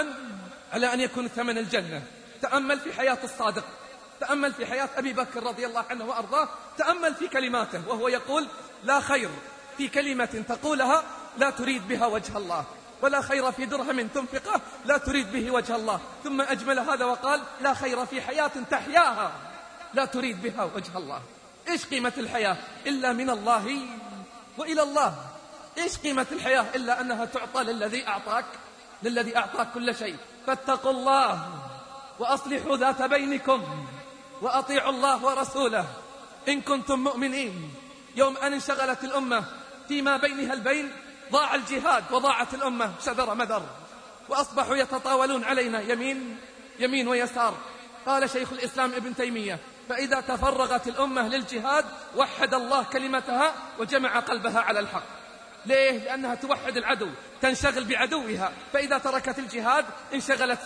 يكون الثمن الجنة. تأمل في حياة الصادق، تأمل في حياة أبي بكر رضي الله عنه وأرضاه، تأمل في كلماته وهو يقول لا خير في كلمة تقولها لا تريد بها وجه الله، ولا خير في درهم تنفقه لا تريد به وجه الله. ثم أجمل هذا وقال لا خير في حياة تحياها لا تريد بها وجه الله. إيش قيمة الحياة إلا من الله وإلى الله؟ إيش قيمة الحياة إلا أنها تعطى للذي أعطاك كل شيء. فاتقوا الله وأصلحوا ذات بينكم وأطيعوا الله ورسوله إن كنتم مؤمنين. يوم أن انشغلت الأمة فيما بينها البين ضاع الجهاد وضاعت الأمة شذر مذر، وأصبحوا يتطاولون علينا يمين ويسار. قال شيخ الإسلام ابن تيمية فإذا تفرغت الأمة للجهاد وحد الله كلمتها وجمع قلبها على الحق. ليه؟ لأنها توحد العدو، تنشغل بعدوها. فإذا تركت الجهاد انشغلت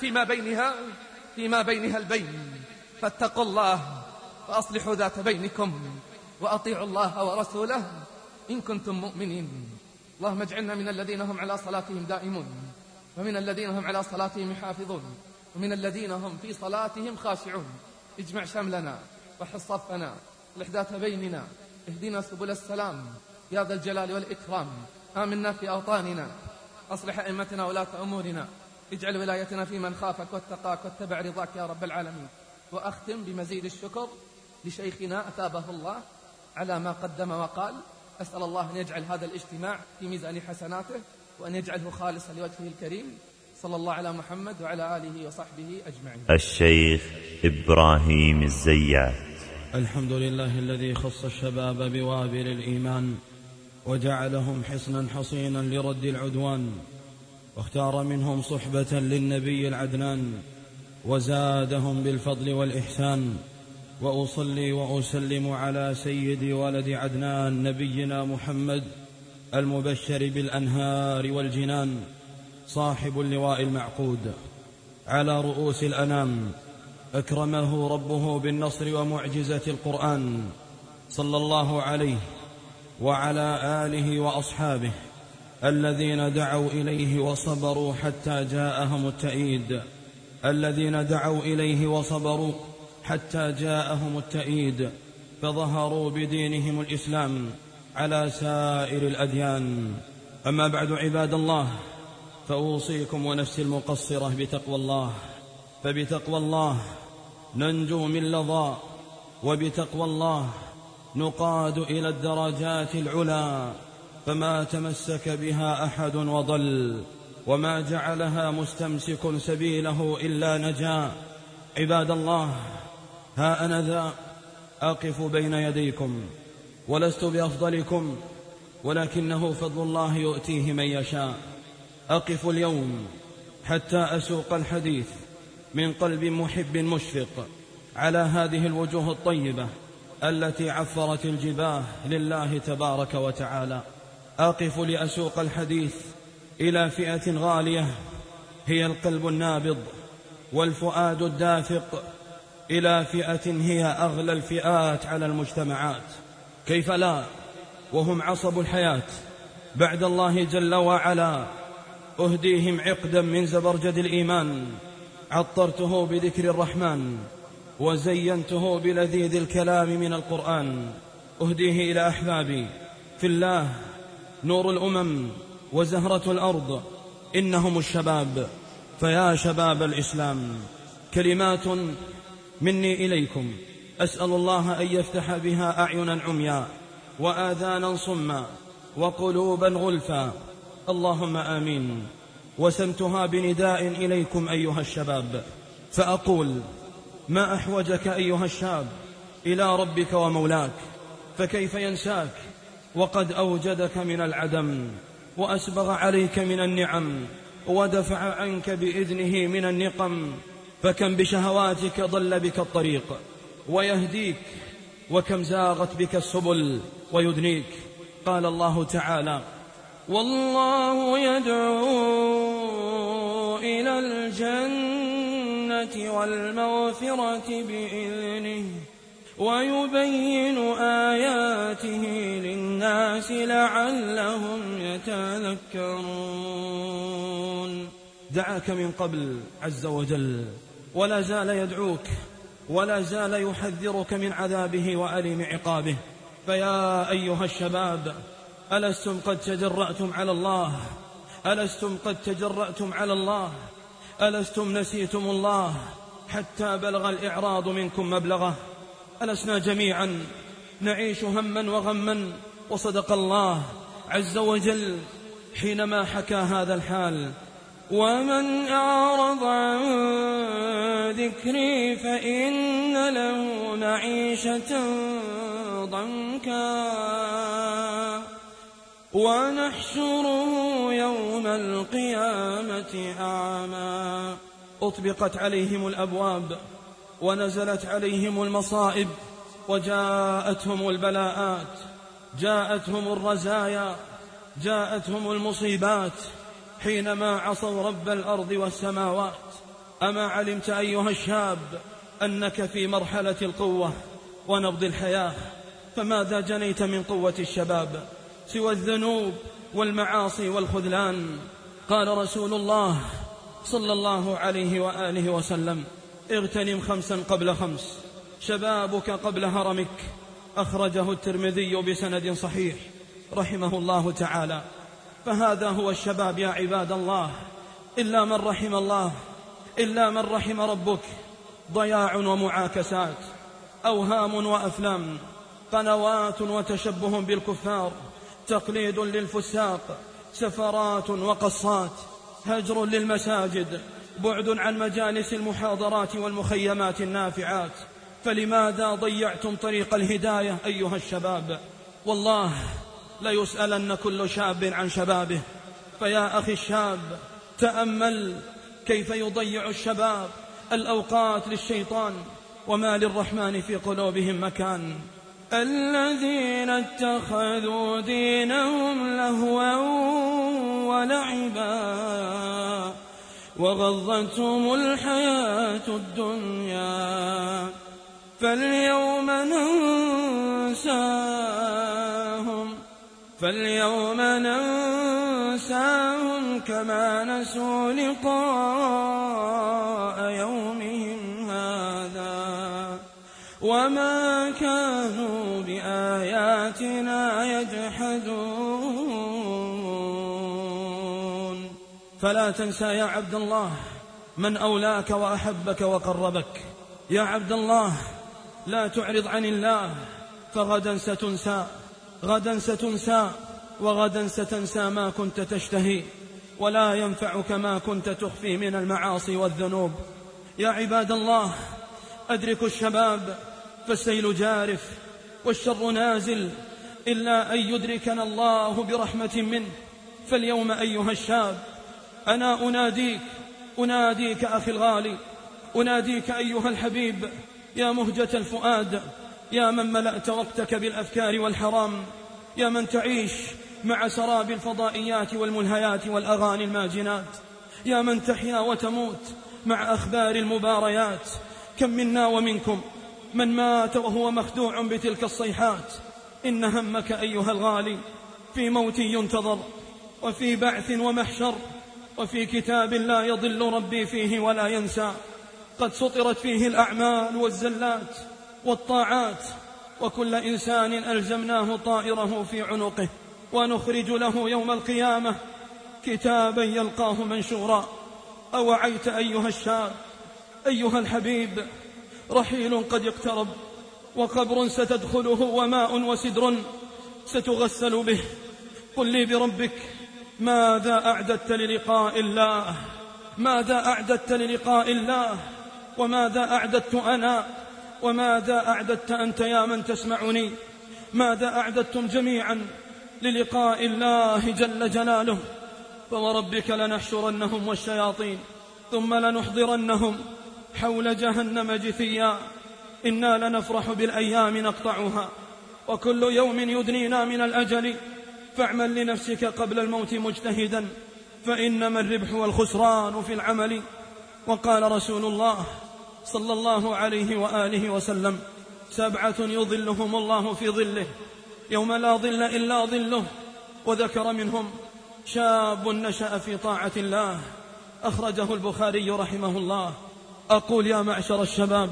فيما بينها البين. فاتقوا الله وأصلحوا ذات بينكم وأطيعوا الله ورسوله إن كنتم مؤمنين. اللهم اجعلنا من الذين هم على صلاتهم دائمون، ومن الذين هم على صلاتهم يحافظون، ومن الذين هم في صلاتهم خاشعون. اجمع شملنا وحص صفنا، اصلح ذات بيننا، اهدنا سبل السلام يا ذا الجلال والإكرام. آمنا في أوطاننا، أصلح أئمتنا ولاة أمورنا، اجعل ولايتنا في من خافك واتقاك واتبع رضاك يا رب العالمين. وأختم بمزيد الشكر لشيخنا أثابه الله على ما قدم وقال. أسأل الله أن يجعل هذا الاجتماع في ميزان حسناته وأن يجعله خالصا لوجهه الكريم. صلى الله على محمد وعلى آله وصحبه أجمعين. الشيخ إبراهيم الزيات. الحمد لله الذي خص الشباب بوابل الإيمان وجعلهم حصنا حصينا لرد العدوان، واختار منهم صحبة للنبي العدنان وزادهم بالفضل والإحسان. وأصلي وأسلم على سيد ولد عدنان نبينا محمد المبشر بالأنهار والجنان، صاحب اللواء المعقود على رؤوس الأنام، أكرمه ربه بالنصر ومعجزة القرآن، صلى الله عليه وعلى آله وأصحابه الذين دعوا إليه وصبروا حتى جاءهم التأييد، الذين دعوا إليه وصبروا حتى جاءهم التأييد، فظهروا بدينهم الإسلام على سائر الأديان. أما بعد عباد الله، فأوصيكم ونفسي المقصرة بتقوى الله، فبتقوى الله ننجو من لظى، وبتقوى الله نقاد إلى الدرجات العلا، فما تمسك بها أحد وضل، وما جعلها مستمسك سبيله إلا نجا. عباد الله، ها أنا ذا أقف بين يديكم، ولست بأفضلكم، ولكنه فضل الله يؤتيه من يشاء. أقف اليوم حتى أسوق الحديث من قلب محب مشفق على هذه الوجوه الطيبة التي عفرت الجباه لله تبارك وتعالى. أقف لأسوق الحديث إلى فئة غالية هي القلب النابض والفؤاد الدافق، إلى فئة هي أغلى الفئات على المجتمعات، كيف لا وهم عصب الحياة بعد الله جل وعلا. أهديهم عقدا من زبرجد الإيمان، عطرته بذكر الرحمن وزينته بلذيذ الكلام من القرآن. أهديه إلى أحبابي في الله، نور الأمم وزهرة الأرض، إنهم الشباب، فيا شباب الإسلام كلمات مني إليكم أسأل الله أن يفتح بها أعينا عميا وآذانا صما وقلوبا غلفا، اللهم آمين. وسمتها بنداء إليكم أيها الشباب، فأقول: ما أحوجك أيها الشاب إلى ربك ومولاك، فكيف ينساك وقد أوجدك من العدم وأسبغ عليك من النعم ودفع عنك بإذنه من النقم. فكم بشهواتك ضل بك الطريق ويهديك، وكم زاغت بك السبل ويدنيك. قال الله تعالى: والله يدعو إلى الجنة والمغفرة بإذنه ويبين آياته للناس لعلهم يتذكرون. دعاك من قبل عز وجل ولا زال يدعوك ولا زال يحذرك من عذابه وأليم عقابه. فيا أيها الشباب، ألستم قد تجرأتم على الله؟ ألستم قد تجرأتم على الله؟ ألستم نسيتم الله حتى بلغ الإعراض منكم مبلغه؟ ألسنا جميعا نعيش هما وغما؟ وصدق الله عز وجل حينما حكى هذا الحال: ومن أعرض عن ذكري فإن له معيشة ضنكا ونحشره يوم القيامة أعمى. أطبقت عليهم الأبواب ونزلت عليهم المصائب وجاءتهم البلاءات، جاءتهم الرزايا، جاءتهم المصيبات حينما عصوا رب الأرض والسماوات. أما علمت أيها الشاب أنك في مرحلة القوة ونبض الحياة؟ فماذا جنيت من قوة الشباب سوى الذنوب والمعاصي والخذلان؟ قال رسول الله صلى الله عليه وآله وسلم: اغتنم 5 قبل 5، شبابك قبل هرمك. أخرجه الترمذي بسند صحيح رحمه الله تعالى. فهذا هو الشباب يا عباد الله، إلا من رحم الله، إلا من رحم ربك. ضياع ومعاكسات، أوهام وأفلام، قنوات وتشبه بالكفار، تقليد للفساق، سفرات وقصات، هجر للمساجد، بعد عن مجالس المحاضرات والمخيمات النافعات. فلماذا ضيعتم طريق الهداية أيها الشباب؟ والله ليسألن كل شاب عن شبابه. فيا أخي الشاب، تأمل كيف يضيع الشباب الأوقات للشيطان وما للرحمن في قلوبهم مكان. الذين اتخذوا دينهم لهوا ولعبا وغضتهم الحياة الدنيا فاليوم ننساهم كما نسوا لقاء يومهم هذا وما كانوا بآياتنا يجحدون. فلا تنسى يا عبد الله من أولاك وأحبك وقربك. يا عبد الله، لا تعرض عن الله، فغدا ستنسى، غدا ستنسى، وغدا ستنسى ما كنت تشتهي، ولا ينفعك ما كنت تخفي من المعاصي والذنوب. يا عباد الله، أدركوا الشباب، فالسيل جارف والشر نازل، إلا أن يدركنا الله برحمة منه. فاليوم أيها الشاب أنا أناديك أخي الغالي، أناديك أيها الحبيب، يا مهجة الفؤاد، يا من ملأت وقتك بالأفكار والحرام، يا من تعيش مع سراب الفضائيات والملهيات والأغاني الماجنات، يا من تحيا وتموت مع أخبار المباريات. كم منا ومنكم من مات وهو مخدوع بتلك الصيحات. إن همك أيها الغالي في موت ينتظر، وفي بعث ومحشر، وفي كتاب لا يضل ربي فيه ولا ينسى، قد سطرت فيه الأعمال والزلات والطاعات، وكل إنسان ألزمناه طائره في عنقه، ونخرج له يوم القيامة كتابا يلقاه منشورا. أوعيت أيها الشاب أيها الحبيب، رحيل قد اقترب، وقبر ستدخله، وماء وسدر ستغسل به. قل لي بربك، ماذا أعددت للقاء الله؟ ماذا أعددت للقاء الله؟ وماذا أعددت أنا؟ وماذا أعددت أنت يا من تسمعني؟ ماذا أعددتم جميعا للقاء الله جل جلاله؟ فوربك لنحشرنهم والشياطين ثم لنحضرنهم حول جهنم جثيا. إنا لنفرح بالأيام نقطعها، وكل يوم يدنينا من الأجل، فاعمل لنفسك قبل الموت مجتهدا، فإنما الربح والخسران في العمل. وقال رسول الله صلى الله عليه وآله وسلم: 7 يظلهم الله في ظله يوم لا ظل إلا ظله. وذكر منهم شاب نشأ في طاعة الله، أخرجه البخاري رحمه الله. أقول يا معشر الشباب،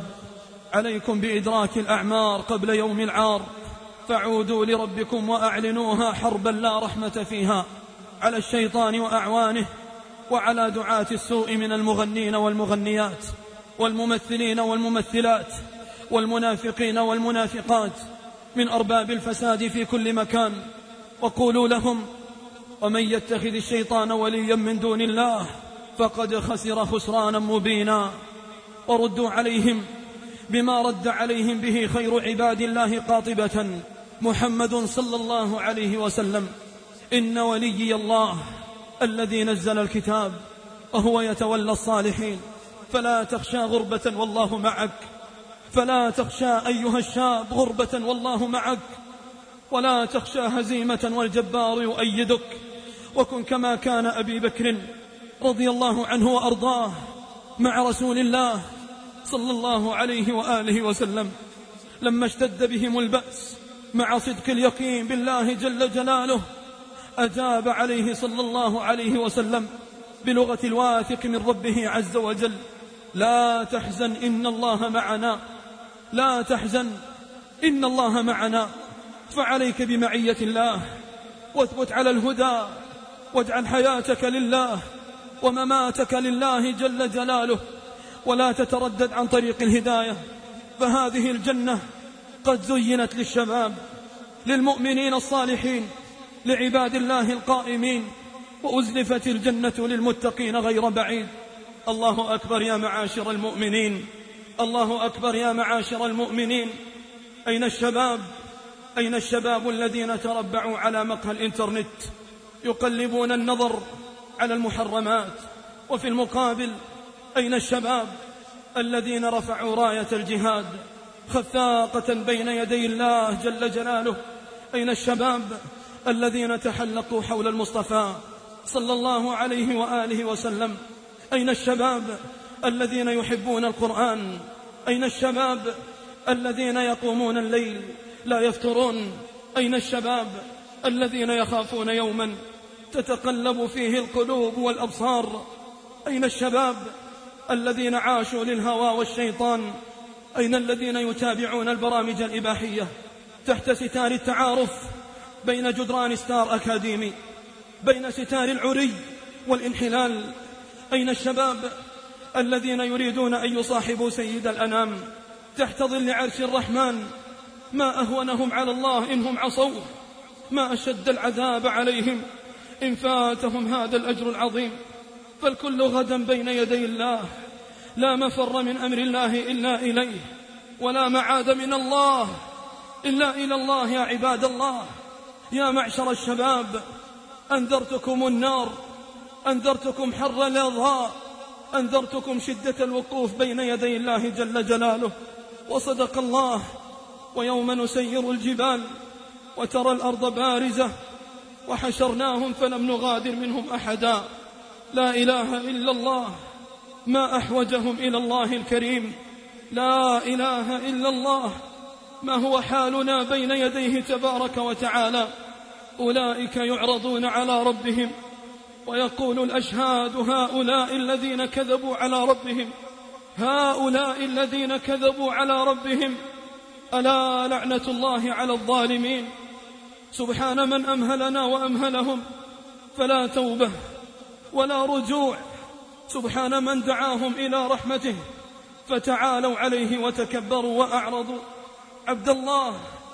عليكم بإدراك الأعمار قبل يوم العار، فعودوا لربكم وأعلنوها حربا لا رحمة فيها على الشيطان وأعوانه، وعلى دعاة السوء من المغنين والمغنيات، والممثلين والممثلات، والمنافقين والمنافقات، من أرباب الفساد في كل مكان. وقولوا لهم: ومن يتخذ الشيطان وليا من دون الله فقد خسر خسرانا مبينا. وردوا عليهم بما رد عليهم به خير عباد الله قاطبة، محمد صلى الله عليه وسلم: إن وليي الله الذي نزل الكتاب وهو يتولى الصالحين، فلا تخشى غربة والله معك. فلا تخشى أيها الشاب غربة والله معك، ولا تخشى هزيمة والجبار يؤيدك. وكن كما كان أبي بكر رضي الله عنه وأرضاه مع رسول الله صلى الله عليه وآله وسلم لما اشتد بهم البأس، مع صدق اليقين بالله جل جلاله أجاب عليه صلى الله عليه وسلم بلغة الواثق من ربه عز وجل: لا تحزن إن الله معنا، لا تحزن إن الله معنا. فعليك بمعية الله، واثبت على الهدى، واجعل حياتك لله ومماتك لله جل جلاله، ولا تتردد عن طريق الهداية، فهذه الجنة قد زينت للشباب، للمؤمنين الصالحين، لعباد الله القائمين، وأزلفت الجنة للمتقين غير بعيد. الله أكبر يا معاشر المؤمنين، الله أكبر يا معاشر المؤمنين. أين الشباب؟ أين الشباب الذين تربعوا على مقهى الإنترنت يقلبون النظر على المحرمات؟ وفي المقابل أين الشباب الذين رفعوا راية الجهاد خفاقة بين يدي الله جل جلاله؟ أين الشباب الذين تحلقوا حول المصطفى صلى الله عليه وآله وسلم؟ أين الشباب الذين يحبون القرآن؟ أين الشباب الذين يقومون الليل لا يفترون؟ أين الشباب الذين يخافون يوما تتقلب فيه القلوب والأبصار؟ أين الشباب الذين عاشوا للهوى والشيطان؟ أين الذين يتابعون البرامج الإباحية تحت ستار التعارف بين جدران ستار أكاديمي، بين ستار العري والانحلال؟ أين الشباب الذين يريدون أن يصاحبوا سيد الأنام تحت ظل عرش الرحمن؟ ما أهونهم على الله إنهم عصوه، ما أشد العذاب عليهم إن فاتهم هذا الأجر العظيم. فالكل غدا بين يدي الله، لا مفر من أمر الله إلا إليه، ولا معاد من الله إلا إلى الله. يا عباد الله، يا معشر الشباب، أنذرتكم النار، أنذرتكم حر الإضاء، أنذرتكم شدة الوقوف بين يدي الله جل جلاله. وصدق الله: ويوم نسير الجبال وترى الأرض بارزة وحشرناهم فلم نغادر منهم أحدا. لا إله إلا الله، ما أحوجهم إلى الله الكريم. لا إله إلا الله، ما هو حالنا بين يديه تبارك وتعالى. أولئك يعرضون على ربهم ويقول الأشهاد هؤلاء الذين كذبوا على ربهم، هؤلاء الذين كذبوا على ربهم. ألا لعنة الله على الظالمين. سبحان من أمهلنا وأمهلهم فلا توبة ولا رجوع. سبحان من دعاهم إلى رحمته فتعالوا عليه وتكبروا وأعرضوا. عبد الله،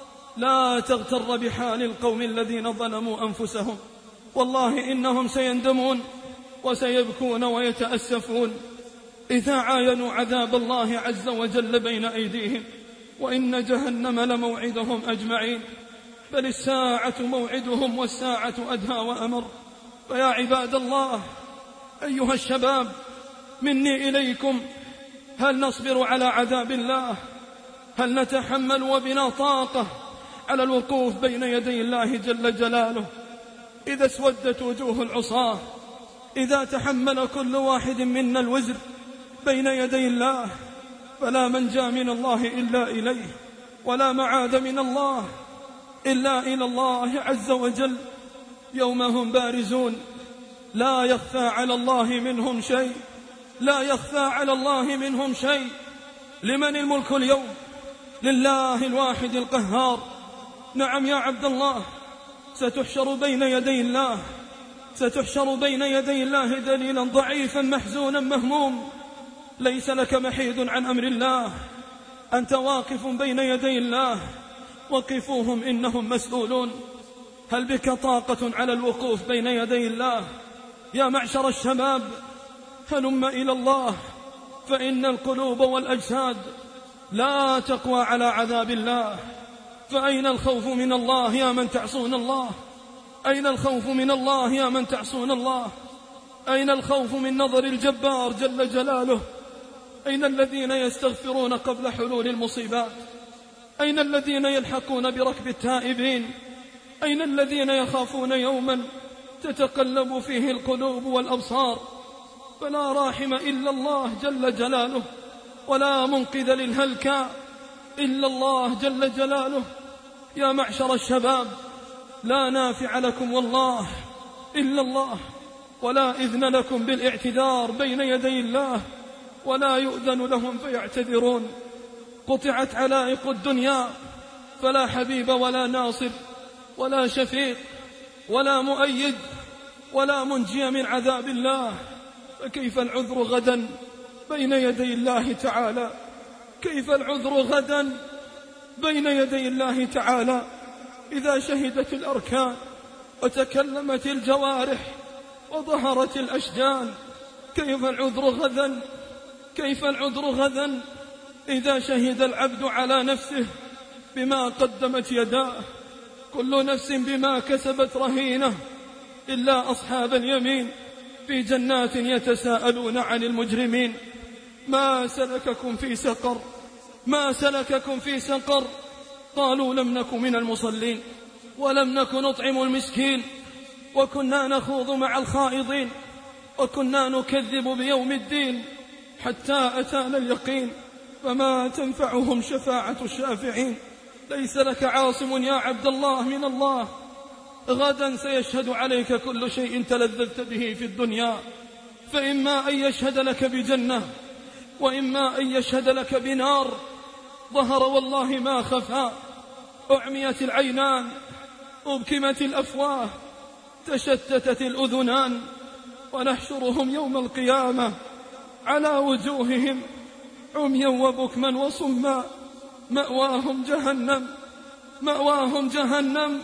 لا تغتر بحال القوم الذين ظلموا أنفسهم، والله إنهم سيندمون وسيبكون ويتأسفون إذا عاينوا عذاب الله عز وجل بين أيديهم. وإن جهنم لموعدهم أجمعين، بل الساعة موعدهم والساعة أدهى وأمر. فيا عباد الله، أيها الشباب، مني إليكم، هل نصبر على عذاب الله؟ هل نتحمل وبنا طاقة على الوقوف بين يدي الله جل جلاله إذا اسودت وجوه العصاة؟ إذا تحمل كل واحد منا الوزر بين يدي الله فلا منجا من الله إلا إليه، ولا معاد من الله إلا إلى الله عز وجل. يوم هم بارزون لا يخفى على الله منهم شيء، لا يخفى على الله منهم شيء. لمن الملك اليوم؟ لله الواحد القهار. نعم يا عبد الله، ستحشر بين يدي الله، ستحشر بين يدي الله دليلا ضعيفا محزونا مهموم، ليس لك محيد عن أمر الله. أنت واقف بين يدي الله، وقفوهم إنهم مسؤولون. هل بك طاقة على الوقوف بين يدي الله؟ يا معشر الشباب، هلم إلى الله، فإن القلوب والأجساد لا تقوى على عذاب الله. فأين الخوف من الله يا من تعصون الله؟ أين الخوف من الله يا من تعصون الله؟ أين الخوف من نظر الجبار جل جلاله؟ أين الذين يستغفرون قبل حلول المصيبات؟ أين الذين يلحقون بركب التائبين؟ أين الذين يخافون يوما تتقلب فيه القلوب والأبصار؟ فلا راحم إلا الله جل جلاله، ولا منقذ للهلكى إلا الله جل جلاله. يا معشر الشباب، لا نافع لكم والله إلا الله، ولا إذن لكم بالاعتذار بين يدي الله، ولا يؤذن لهم فيعتذرون. قطعت علائق الدنيا، فلا حبيب ولا ناصر ولا شفيق ولا مؤيد ولا منجي من عذاب الله. فكيف العذر غدا بين يدي الله تعالى؟ كيف العذر غدا بين يدي الله تعالى إذا شهدت الأركان وتكلمت الجوارح وظهرت الأشجان؟ كيف العذر غدا؟ كيف العذر غدا إذا شهد العبد على نفسه بما قدمت يداه؟ كل نفس بما كسبت رهينة إلا أصحاب اليمين في جنات يتساءلون عن المجرمين. ما سلككم في سقر؟ ما سلككم في سقر؟ قالوا لم نك من المصلين ولم نك نطعم المسكين وكنا نخوض مع الخائضين وكنا نكذب بيوم الدين حتى أتانا اليقين فما تنفعهم شفاعة الشافعين. ليس لك عاصم يا عبد الله من الله، غدا سيشهد عليك كل شيء تلذذت به في الدنيا، فإما أن يشهد لك بجنة وإما أن يشهد لك بنار. ظهر والله ما خفى، أعميت العينان، أبكمت الأفواه، تشتتت الأذنان، ونحشرهم يوم القيامة على وجوههم عميا وبكما وصما، مأواهم جهنم، مأواهم جهنم.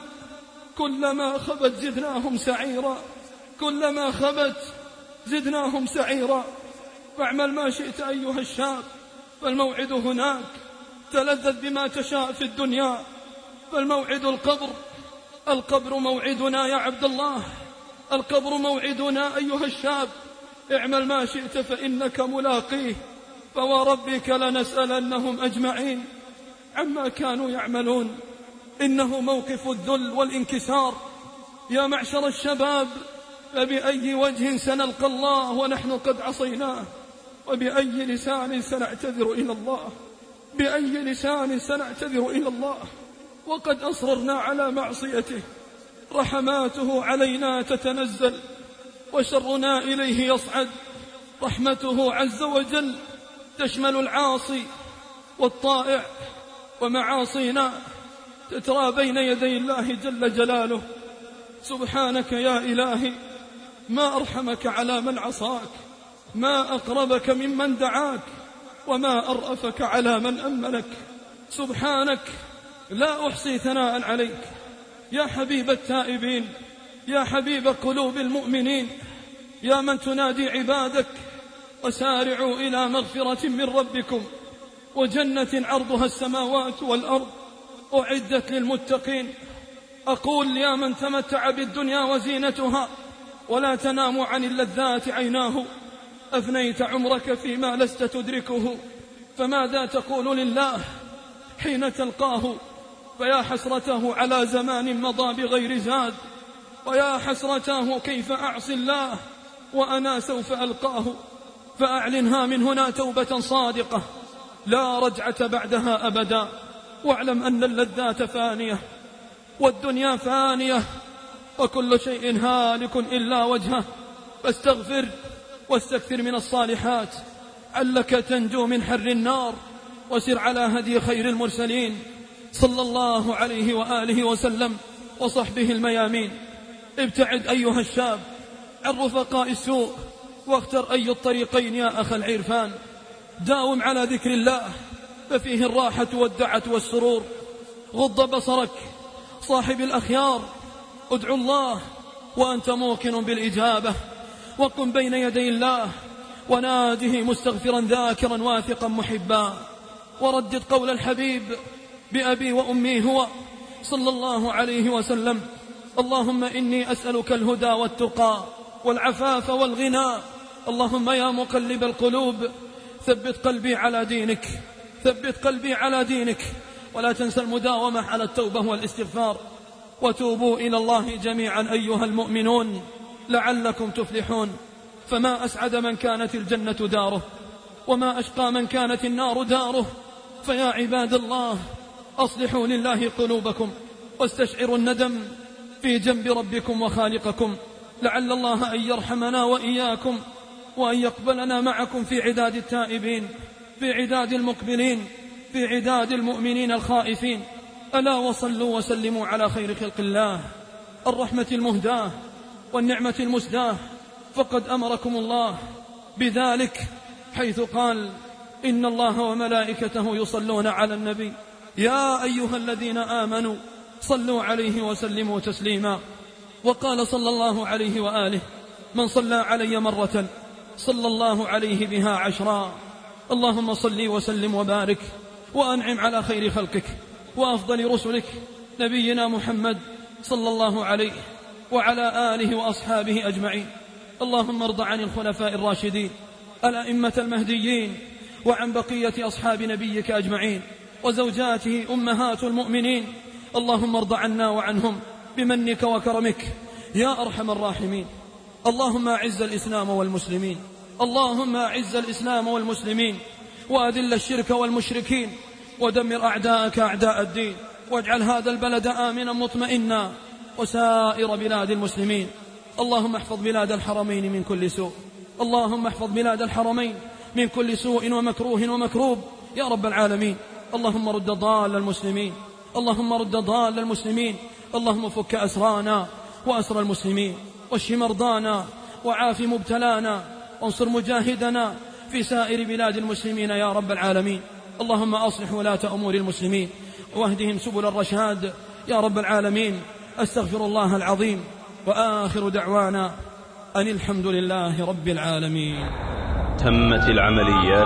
كلما خبت زدناهم سعيرا، كلما خبت زدناهم سعيرا. فاعمل ما شئت أيها الشاب، فالموعد هناك، تلذذ بما تشاء في الدنيا، فالموعد القبر. القبر موعدنا يا عبد الله، القبر موعدنا أيها الشاب. اعمل ما شئت فإنك ملاقيه، فوربك لنسألنهم أجمعين عما كانوا يعملون. إنه موقف الذل والانكسار يا معشر الشباب، فبأي وجه سنلقى الله ونحن قد عصيناه؟ وبأي لسان سنعتذر إلى الله؟ بأي لسان سنعتذر إلى الله وقد أصررنا على معصيته؟ رحماته علينا تتنزل وشرنا إليه يصعد. رحمته عز وجل تشمل العاصي والطائع، ومعاصينا تترى بين يدي الله جل جلاله. سبحانك يا إلهي، ما أرحمك على من عصاك، ما أقربك ممن دعاك، وما أرأفك على من أمنك. سبحانك، لا أحصي ثناء عليك يا حبيب التائبين، يا حبيب قلوب المؤمنين، يا من تنادي عبادك وسارعوا إلى مغفرة من ربكم وجنة عرضها السماوات والأرض أعدت للمتقين. أقول يا من تمتع بالدنيا وزينتها ولا تنام عن اللذات عيناه، أفنيت عمرك فيما لست تدركه، فماذا تقول لله حين تلقاه؟ فيا حسرته على زمان مضى بغير زاد، ويا حسرته كيف أعصي الله وأنا سوف ألقاه. فأعلنها من هنا توبة صادقة لا رجعة بعدها أبدا، واعلم أن اللذات فانية والدنيا فانية وكل شيء هالك إلا وجهه، فاستغفر واستكثر من الصالحات علك تنجو من حر النار، وسر على هدي خير المرسلين صلى الله عليه وآله وسلم وصحبه الميامين. ابتعد أيها الشاب عن رفقاء السوء واختر أي الطريقين يا أخ العرفان. داوم على ذكر الله ففيه الراحة والدعة والسرور. غض بصرك صاحب الأخيار، ادعو الله وأنت موقن بالإجابة، وقم بين يدي الله وناده مستغفرا ذاكرا واثقا محبا، وردد قول الحبيب بأبي وأمي هو صلى الله عليه وسلم: اللهم إني أسألك الهدى والتقى والعفاف والغنى. اللهم يا مقلب القلوب ثبت قلبي على دينك، ثبت قلبي على دينك، ولا تنسى المداومة على التوبة والاستغفار. وتوبوا إلى الله جميعا أيها المؤمنون لعلكم تفلحون. فما أسعد من كانت الجنة داره، وما أشقى من كانت النار داره. فيا عباد الله، أصلحوا لله قلوبكم واستشعروا الندم في جنب ربكم وخالقكم، لعل الله أن يرحمنا وإياكم، وأن يقبلنا معكم في عداد التائبين، في عداد المقبلين، في عداد المؤمنين الخائفين. ألا وصلوا وسلموا على خير خلق الله، الرحمة المهداة والنعمة المسداة، فقد أمركم الله بذلك حيث قال: إن الله وملائكته يصلون على النبي يا أيها الذين آمنوا صلوا عليه وسلموا تسليما. وقال صلى الله عليه وآله: من صلى علي مرة صلى الله عليه بها 10. اللهم صل وسلم وبارك وأنعم على خير خلقك وأفضل رسلك نبينا محمد صلى الله عليه وعلى آله وأصحابه أجمعين. اللهم ارض عن الخلفاء الراشدين الأئمة المهديين، وعن بقية أصحاب نبيك أجمعين، وزوجاته أمهات المؤمنين. اللهم ارض عنا وعنهم بمنك وكرمك يا أرحم الراحمين. اللهم أعز الإسلام والمسلمين، اللهم أعز الإسلام والمسلمين، وأذل الشرك والمشركين، ودمر أعداءك أعداء الدين، واجعل هذا البلد آمنا مطمئنا وسائر بلاد المسلمين. اللهم احفظ بلاد الحرمين من كل سوء، اللهم احفظ بلاد الحرمين من كل سوء ومكروه ومكروب يا رب العالمين. اللهم رد ضال المسلمين، اللهم رد ضال المسلمين. اللهم فك أسرانا وأسر المسلمين، واشف مرضانا وعاف مبتلانا، وانصر مجاهدنا في سائر بلاد المسلمين يا رب العالمين. اللهم أصلح ولاة أمور المسلمين واهدهم سبل الرشاد يا رب العالمين. أستغفر الله العظيم، وآخر دعوانا أن الحمد لله رب العالمين. تمت العمليات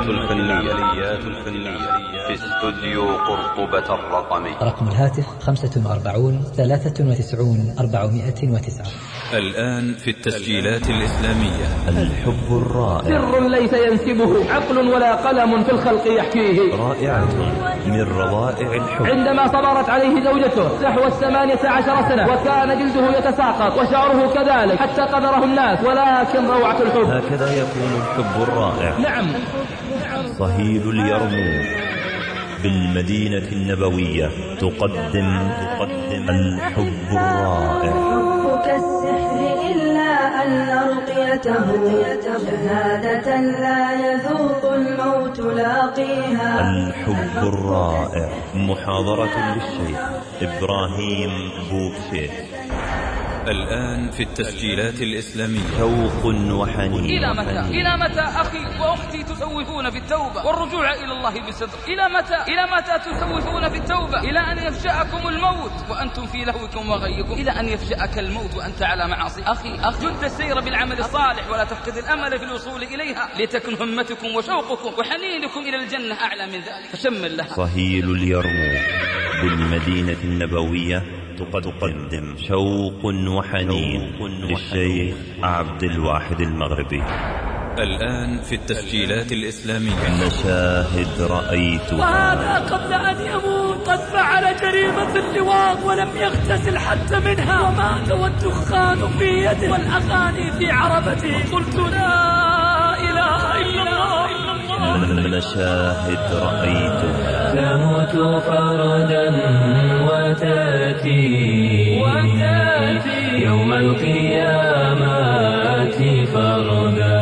الفنية في استوديو قرطبة الرقمي. رقم الهاتف 45 93 409. الآن في التسجيلات الإسلامية. الحب الرائع، سر ليس ينسبه عقل ولا قلم في الخلق يحكيه، رائعة من روائع الحب. عندما صبرت عليه زوجته نحو 18 سنة وكان جلده يتساقط وشعره كذلك حتى قدره الناس، ولكن روعة الحب. هكذا يكون الحب الرائع. نعم. صهيل اليرموك بالمدينة النبوية تقدم الحب الرائع. حبك السحر إلا أن رقيته شهادة لا يذوق الموت لاقيها. الحب الرائع، محاضرة للشيخ إبراهيم بوكشيخ. الآن في التسجيلات الإسلامية. شوق وحنين. إلى متى أخي وأختي تسوفون في التوبة والرجوع إلى الله بصدق؟ إلى متى تسوفون في التوبة؟ إلى أن يفجأكم الموت وأنتم في لهوكم وغيكم، إلى أن يفجأك الموت وأنت على معاصي. أخي جد السير بالعمل الصالح ولا تفقد الأمل في الوصول إليها، لتكن همتكم وشوقكم وحنينكم إلى الجنة أعلى من ذلك، فشمل لها. صهيل اليرموك بالمدينة النبوية تقدم شوق وحنين للشيخ عبد الواحد المغربي. الآن في التسجيلات الإسلامية. مشاهد رأيتها. وهذا قبل أن يموت قد فعل جريمة اللواط ولم يغتسل حتى منها، ومات والدخان في يده والأغاني في عربته. قلت لا إله إلا الله. مشاهد رأيتها. تموت فردا وتأتي يوم القيامة فردا.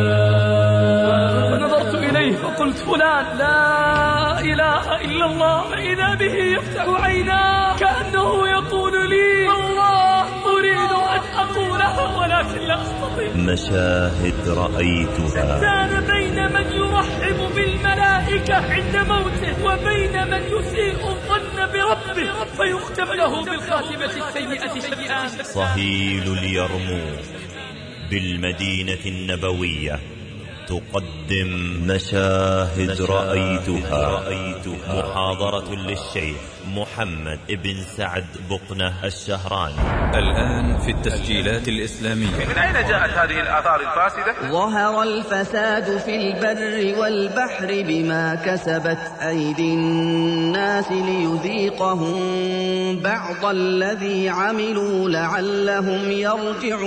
فنظرت إليه فقلت فلان لا إله إلا الله، فإذا به يفتح عيناه كأنه يقول لي والله أريد أن أقولها ولكن لا أستطيع. مشاهد رأيتها. كان بين من يرحب بالملائكة عند موته وبين من يسيء الظن بربه فيختم له بالخاتمة السيئة شيئان. صهيل اليرموك بالمدينة النبوية تقدم مشاهد رأيتها. محاضرة للشيخ محمد ابن سعد بقنة الشهراني. الآن في التسجيلات الإسلامية. من أين جاءت هذه الآثار الفاسدة؟ ظهر الفساد في البر والبحر بما كسبت أيدي الناس ليذيقهم بعض الذي عملوا لعلهم يرجعون.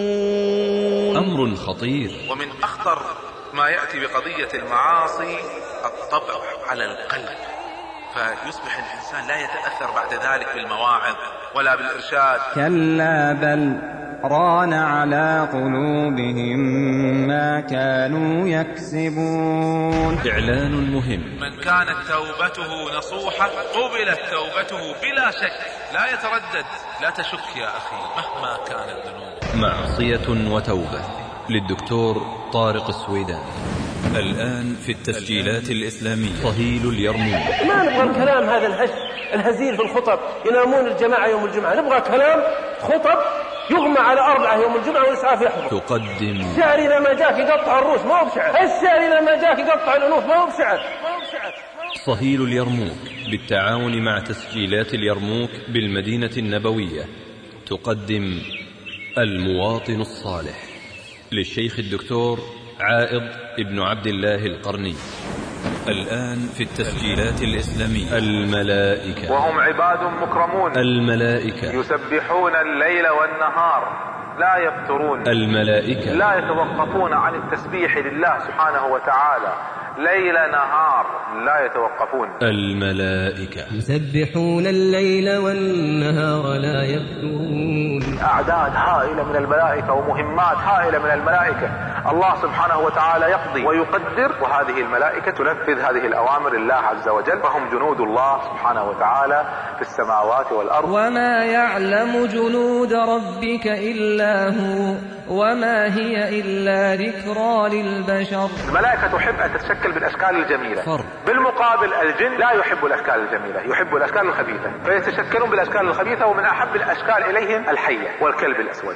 أمر خطير. ومن أخطر ما يأتي بقضية المعاصي الطبع على القلب، فيصبح الإنسان لا يتأثر بعد ذلك بالمواعظ ولا بالإرشاد. كلا بل ران على قلوبهم ما كانوا يكسبون. إعلان مهم. من كانت توبته نصوحة قبلت توبته بلا شك، لا يتردد، لا تشك يا أخي مهما كان الذنوب. معصية وتوبة للدكتور طارق السويدان. الآن في التسجيلات الإسلامية. صهيل اليرموك. ما نبغى الكلام هذا الهزيل في الخطب، ينامون الجماعة يوم الجمعة. نبغى كلام خطب يغمى على أربعة يوم الجمعة والإسعاف يحضر. تقدم الشعر إذا ما جاك يقطع الروس ما هو بشعر، الشعر إذا ما جاك يقطع الأنوف ما هو بشعر. صهيل اليرموك بالتعاون مع تسجيلات اليرموك بالمدينة النبوية تقدم المواطن الصالح للشيخ الدكتور عائض ابن عبد الله القرني. الآن في التسجيلات الإسلامية. الملائكة وهم عباد مكرمون. الملائكة يسبحون الليل والنهار لا يفترون. الملائكة لا يتوقفون عن التسبيح لله سبحانه وتعالى ليل نهار، لا يتوقفون. الملائكة يسبحون الليل والنهار لا يفترون. أعداد هائلة من الملائكة ومهمات هائلة من الملائكة، الله سبحانه وتعالى يقضي ويقدر، وهذه الملائكة تنفذ هذه الأوامر الله عز وجل، فهم جنود الله سبحانه وتعالى في السماوات والأرض. وما يعلم جنود ربك إلا هو وما هي إلا ذكرى للبشر. الملائكة تحب أن تتشكل بالأشكال الجميلة، بالمقابل الجن لا يحب الأشكال الجميلة، يحب الأشكال الخبيثة، فيتشكلون بالأشكال الخبيثة، ومن أحب الأشكال إليهم الحية والكلب الأسود.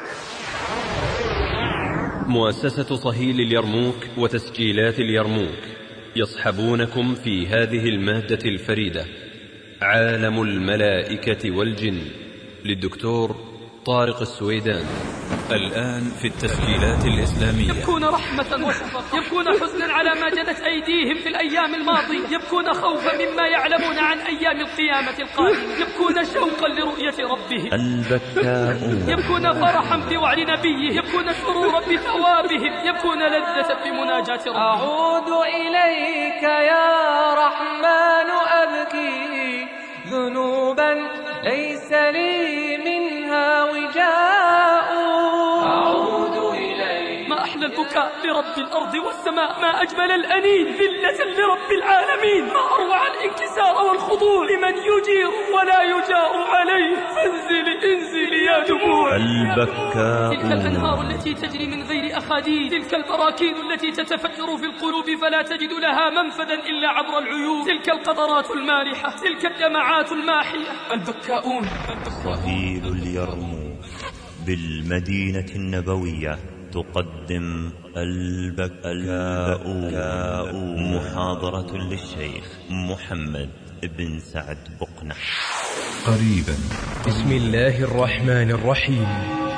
مؤسسة صهيل اليرموك وتسجيلات اليرموك يصحبونكم في هذه المادة الفريدة، عالم الملائكة والجن، للدكتور طارق السويدان الآن في التسجيلات الإسلامية. يبكون رحمة وشفقة، يبكون حزنا على ما جنت أيديهم في الأيام الماضية، يبكون خوفا مما يعلمون عن أيام القيامة القادمة، يبكون شوقا لرؤية ربهم البكاء، يبكون فرحا بوعد نبيه، يبكون سرورا بثوابهم، يبكون لذة بمناجاة ربهم. أعود إليك يا رحمن أبكي ذنوبا ليس لي منها وجاء. أعود إليك. ما أحلى البكاء لرب الأرض والسماء، ما أجمل الأنين ذلة لرب العالمين، ما أروع الانكسار والخضوع لمن يجير ولا يجار عليه. انزلي يا دموع البكاء. تلك الأنهار التي تجري من غير أخاديد، تلك البراكين التي تتفجر في القلوب فلا تجد لها منفذا إلا عبر العيون، تلك القطرات المالحة، تلك الدمعات الماحية. البكاؤون. صهيل اليرموك بالمدينة النبوية تقدم البكاء، محاضرة للشيخ محمد بن سعد بقنع. قريبا. بسم الله الرحمن الرحيم.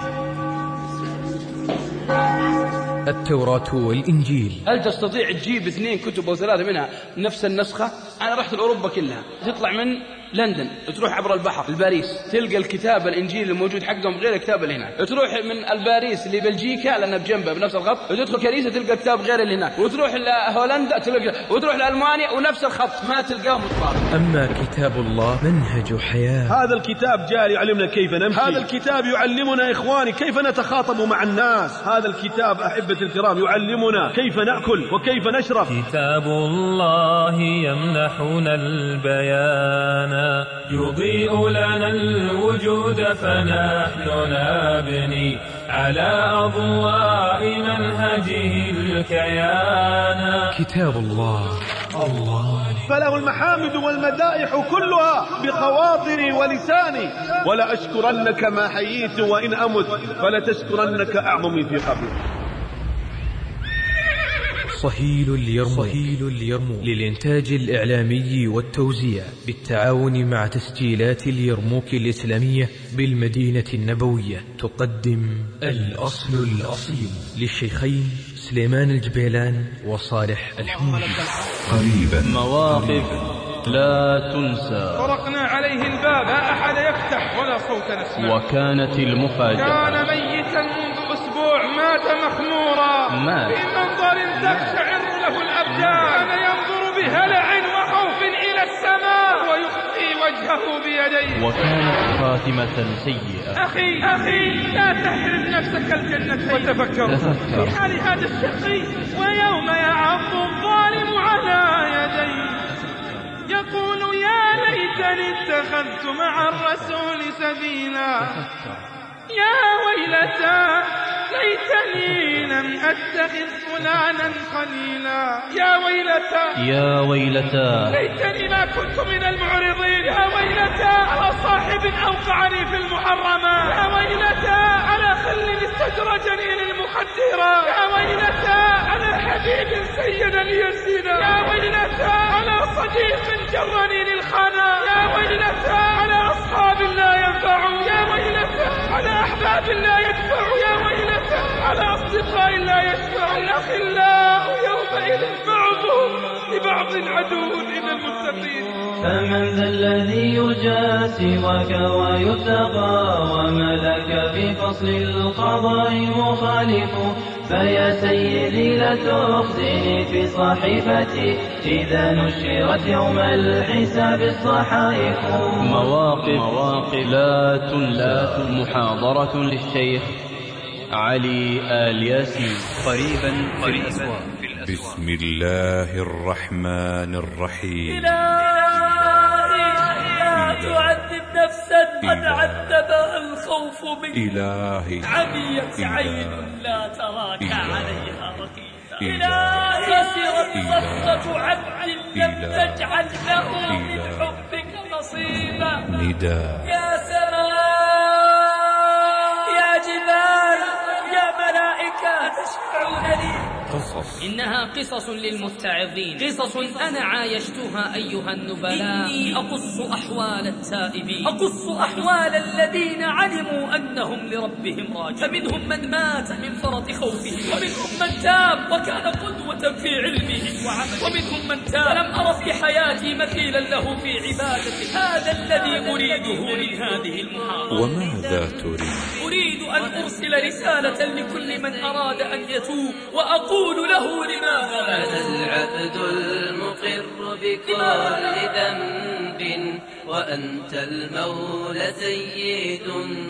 التوراة والإنجيل. هل تستطيع تجيب 2 كتب أو 3 منها نفس النسخة؟ أنا رحت لأوروبا كلها، تطلع من لندن تروح عبر البحر لباريس تلقى الكتاب الإنجيل الموجود حقهم غير الكتاب اللي هناك، تروح من الباريس لبلجيكا لأنها بجنبها بنفس الخط، وتدخل كنيسة تلقى الكتاب غير اللي هناك، وتروح لهولندا تلقى، وتروح لألمانيا ونفس الخط، ما تلقاه متطابق. أما كتاب الله منهج حياة. هذا الكتاب جاء يعلمنا كيف نمشي، هذا الكتاب يعلمنا إخواني كيف نتخاطب مع الناس، هذا الكتاب أحبة الكرام يعلمنا كيف نأكل وكيف نشرب. كتاب الله يمنحنا البيان، يضيء لنا الوجود فنحن نبني على أضواء منهجه الكيان. كتاب الله فله المحامد والمدائح كلها بخواطري ولساني، ولا أشكرنك ما حييت وإن أمت فلتشكرنك أعظمي في قبري. صهيل اليرموك للإنتاج الإعلامي والتوزيع بالتعاون مع تسجيلات اليرموك الإسلامية بالمدينة النبوية تقدم الأصل الأصيل للشيخين سليمان الجبيلان وصالح الحمودي. قريبا. مواقف لا تنسى. طرقنا عليه الباب لا أحد يفتح ولا صوت نسمع، وكانت المفاجأة. كان ميتا منذ أسبوع، مات مخمورا في منظر تقشعر له الأبدان، كان ينظر بهلع وخوف إلى السماء ويخفي وجهه بيديه، وكانت خاتمة سيئة. أخي لا تحرم نفسك الجنة وتفكر في حال هذا الشقي، ويوم يعض الظالم على يديه يقول يا ليتني اتخذت مع الرسول سبيلا، يا ويلتى ليتني لم أتخذ فلانا خليلا، يا ويلتى ليتني ما كنت من المعرضين، يا ويلتى على صاحب أوقعني في المحرمات، يا ويلتى على خل استدرجني للمخدرات، يا ويلتى على حبيب سيد لي الزنا، يا ويلتى على صديق جرني للخنا، يا ويلتى على أصحاب لا ينفعون، يا ويلتى على أحباب لا يدفعوا، يا ويلتى على أصدقاء لا يشفعوا، الأخلاء يومئذ بعضهم لبعض عدو إلى المتقين. فمن ذا الذي يرجى سواك ويتقى، وملك في فصل القضاء مخالف، فيا سيدي لا تخزني في صحيفتي إذا نشرت يوم الحساب الصحائف. مواقف لا تنسى. محاضرة للشيخ علي آل ياسين. قريبا في الأسواق. بسم الله الرحمن الرحيم. إلهي لا تعذب نفسا قد عذبها الخوف منك، إلهي عميت عين لا تراك عليها رقيبا، إلهي خسرت صفقة عبد لم تجعل له من حبك نصيبا. نداء. يا سماء، يا جبال، يا ملائكة تشفعون لي قصص. إنها قصص للمتعظين، قصص أنا عايشتها أيها النبلاء. إني أقص أحوال التائبين، أقص أحوال الذين علموا أنهم لربهم راجعون، فمنهم من مات من فرط خوفه، ومنهم من تاب وكان قدوة في علمه وعمله، ومنهم من تاب فلم أر في حياتي مثيلا له في عبادته. هذا الذي أريده من هذه المحاضرة. وماذا تريد؟ أريد أن أرسل رسالة لكل من أراد أن يتوب وأقول له لماذا أنا العبد المقر بكل ذنب وأنت المولى سيد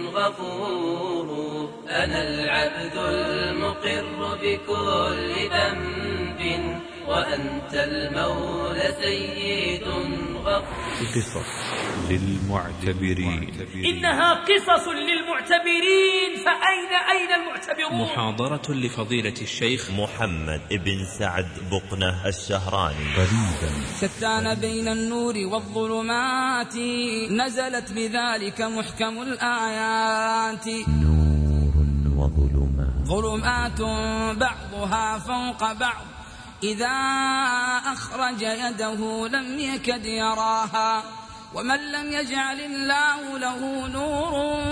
غفور. أنا العبد المقر بكل ذنب وأنت المولى سيد غفور. قصص للمعتبرين. إنها قصص للمعتبرين، فأين المعتبرون؟ محاضرة لفضيلة الشيخ محمد بن سعد بقنة الشهراني. قريبا. شتان بين النور والظلمات، نزلت بذلك محكم الآيات. نور وظلمات، ظلمات بعضها فوق بعض، إذا أخرج يده لم يكد يراها. ومن لم يجعل الله له نور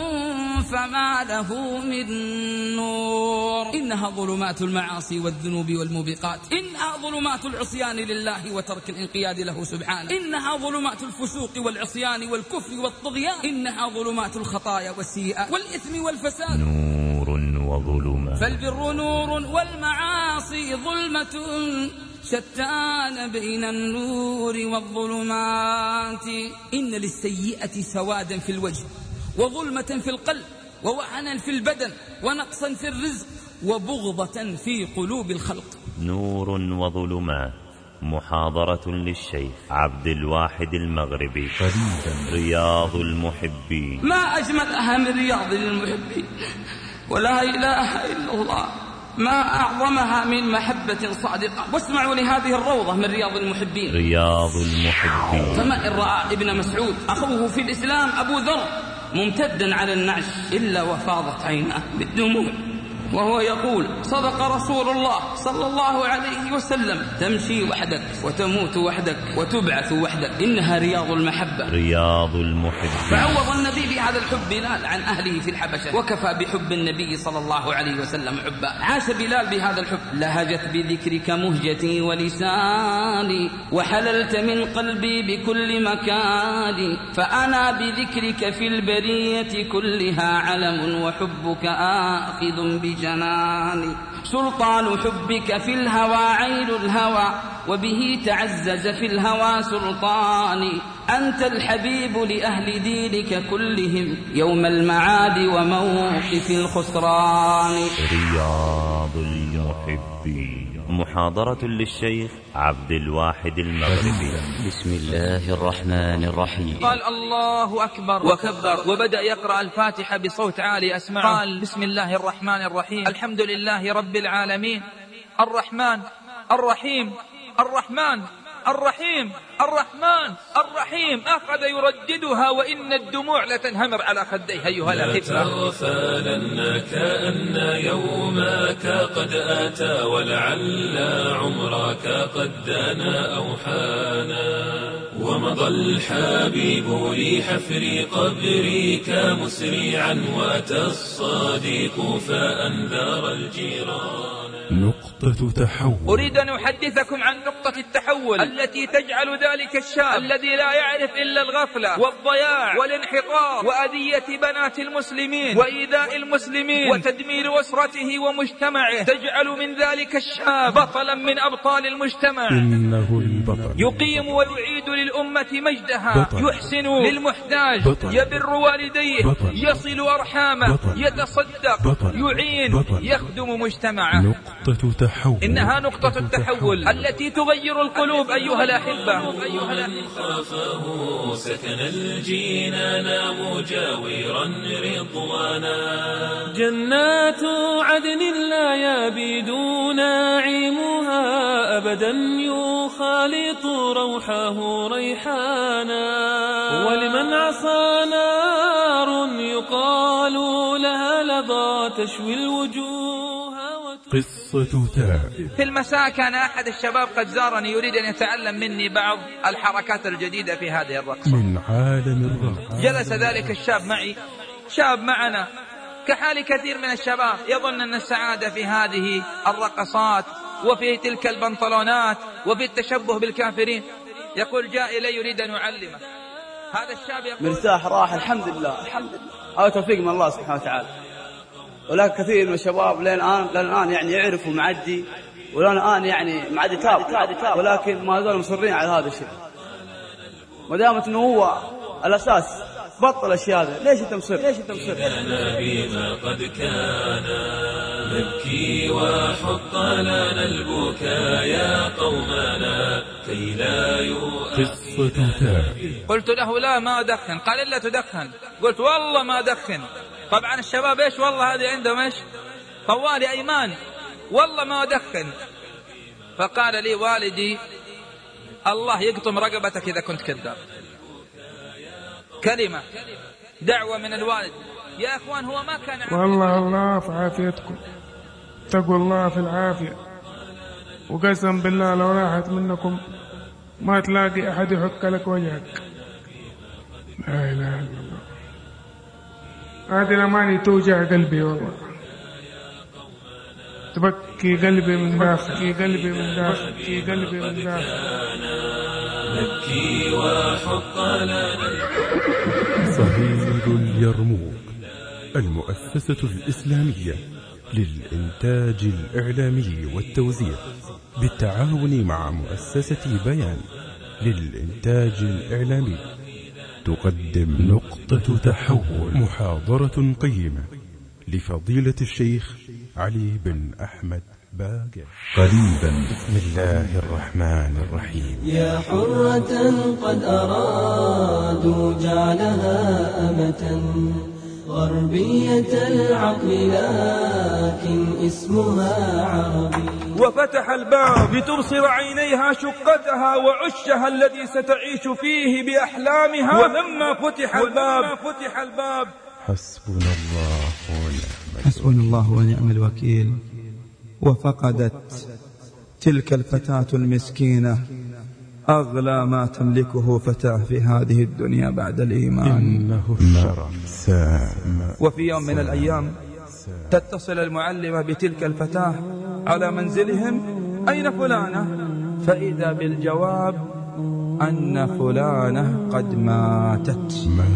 فما له من نور. إنها ظلمات المعاصي والذنوب والموبقات، إنها ظلمات العصيان لله وترك الانقياد له سبحانه، إنها ظلمات الفسوق والعصيان والكفر والطغيان، إنها ظلمات الخطايا والسيئات والإثم والفساد. نور وظلمات، فالبر نور والمعاصي ظلمة، شتان بين النور والظلمات. إن للسيئة سوادا في الوجه، وظلمة في القلب، ووهنا في البدن، ونقصا في الرزق، وبغضة في قلوب الخلق. نور وظلمات، محاضرة للشيخ عبد الواحد المغربي. رياض المحبين. ما أجملها من رياض المحبين، ولا إله إلا الله. ما أعظمها من محبة صادقة. واسمعوا لهذه الروضة من رياض المحبين. رياض المحبين. فما إن رأى ابن مسعود أخوه في الإسلام أبو ذر ممتدا على النعش إلا وفاضت عيناه بالدموع وهو يقول: صدق رسول الله صلى الله عليه وسلم: تمشي وحدك وتموت وحدك وتبعث وحدك. إنها رياض المحبة. رياض المحبة. فعوض النبي بهذا الحب بلال عن أهله في الحبشة، وكفى بحب النبي صلى الله عليه وسلم حبا. عاش بلال بهذا الحب. لهجت بذكرك مهجتي ولساني، وحللت من قلبي بكل مكان، فأنا بذكرك في البرية كلها علم، وحبك آخذ بجناني. سلطان حبك في الهوى عين الهوى، وبه تعزز في الهوى سلطاني. أنت الحبيب لأهل دينك كلهم يوم المعاد وموقف الخسران. رياض المحبين. محاضرة للشيخ عبد الواحد المغربي. بسم الله الرحمن الرحيم. قال: الله أكبر وكبر، وبدأ يقرأ الفاتحة بصوت عالي أسمعه. قال: بسم الله الرحمن الرحيم، الحمد لله رب العالمين، الرحمن الرحيم، الرحمن الرحيم، الرحمن الرحيم. أخذ يرددها وإن الدموع لتنهمر على خديه. أيها الأحبة، لا تغفلن كأن يومك قد أتى، ولعل عمرك قد دنا أو حانا، ومضى الحبيب لحفر قبرك مسرعا، وأتى الصديق فأنذر الجيران. نقطة تحول. أريد أن أحدثكم عن نقطة التحول التي تجعل ذلك الشاب الذي لا يعرف إلا الغفلة والضياع والانحطاط وأذية بنات المسلمين وإيذاء المسلمين وتدمير أسرته ومجتمعه، تجعل من ذلك الشاب بطلا من أبطال المجتمع. إنه البطل. يقيم ويعيد للأمة مجدها، يحسن للمحتاج، يبر والديه، يصل أرحامه، يتصدق، يعين، يخدم مجتمعه. نقطة تحول. إنها نقطة التحول التي تغير القلوب. أيها الأحبة، خافه سكن الجنان مجاورا رضوانا، جنات عدن لا يبيدون نعيمها أبدا، يخالط روحه ريحانا. ولمن عصى نار يقال لها لظى تشوي الوجوه قصة تائب. في المساء كان أحد الشباب قد زارني يريد أن يتعلم مني بعض الحركات الجديدة في هذه الرقصة. من عالم الرقص. جلس ذلك الشاب معي، شاب معنا كحال كثير من الشباب يظن أن السعادة في هذه الرقصات وفي تلك البنطلونات وفي التشبه بالكافرين. يقول جاء إلي يريد أن يعلمه. هذا الشاب يقول مرتاح راح الحمد لله الحمد لله، هذا توفيق من الله سبحانه وتعالى. ولكن كثير من الشباب لين الآن يعني يعرفوا معدي، ولين الآن يعني معدي تاب، ولكن ما زالوا مصرين على هذا الشيء. ما دامت إنه هو الأساس بطل الشيء هذا، ليش أنت مصر؟ لنا بما قد كان نبكي وحط لنا البكاء يا قومنا كي لا قصة تائب. قلت له لا ما أدخن. قال إلا تدخن. قلت والله ما أدخن. طبعا الشباب إيش والله هذه عندهم إيش طوالي أيمان، والله ما أدخن. فقال لي والدي الله يقطم رقبتك إذا كنت كذاب. كلمة دعوة من الوالد. يا أخوان هو ما كان والله الله في عافيتكم، اتقوا الله في العافية، وقسم بالله لو راحت منكم ما تلاقي أحد يحك لك وجهك. لا إله إلا الله، هذه الأماني توجع قلبي والله، تبكي قلبي من داخل، قلبي من داخل، قلبي من داخل. نبكي وحط لنا. صهيل اليرموك، المؤسسة الإسلامية للإنتاج الإعلامي والتوزيع بالتعاون مع مؤسسة بيان للإنتاج الإعلامي تقدم نقطة تحول، محاضرة قيمة لفضيلة الشيخ علي بن أحمد باقر. قريبا. بسم الله الرحمن الرحيم. يا حرة قد أرادوا جعلها أمة غربية العقل لكن اسمها عربي. وفتح الباب لتبصر عينيها شقتها وعشها الذي ستعيش فيه بأحلامها. ولما فتح الباب حسبنا الله ونعم حسبنا الله ونعم الوكيل. وفقدت تلك الفتاة المسكينة أغلى ما تملكه فتاة في هذه الدنيا بعد الإيمان، إنه الشرع سام. وفي يوم من الأيام تتصل المعلمة بتلك الفتاة على منزلهم: أين فلانة؟ فإذا بالجواب أن فلانة قد ماتت.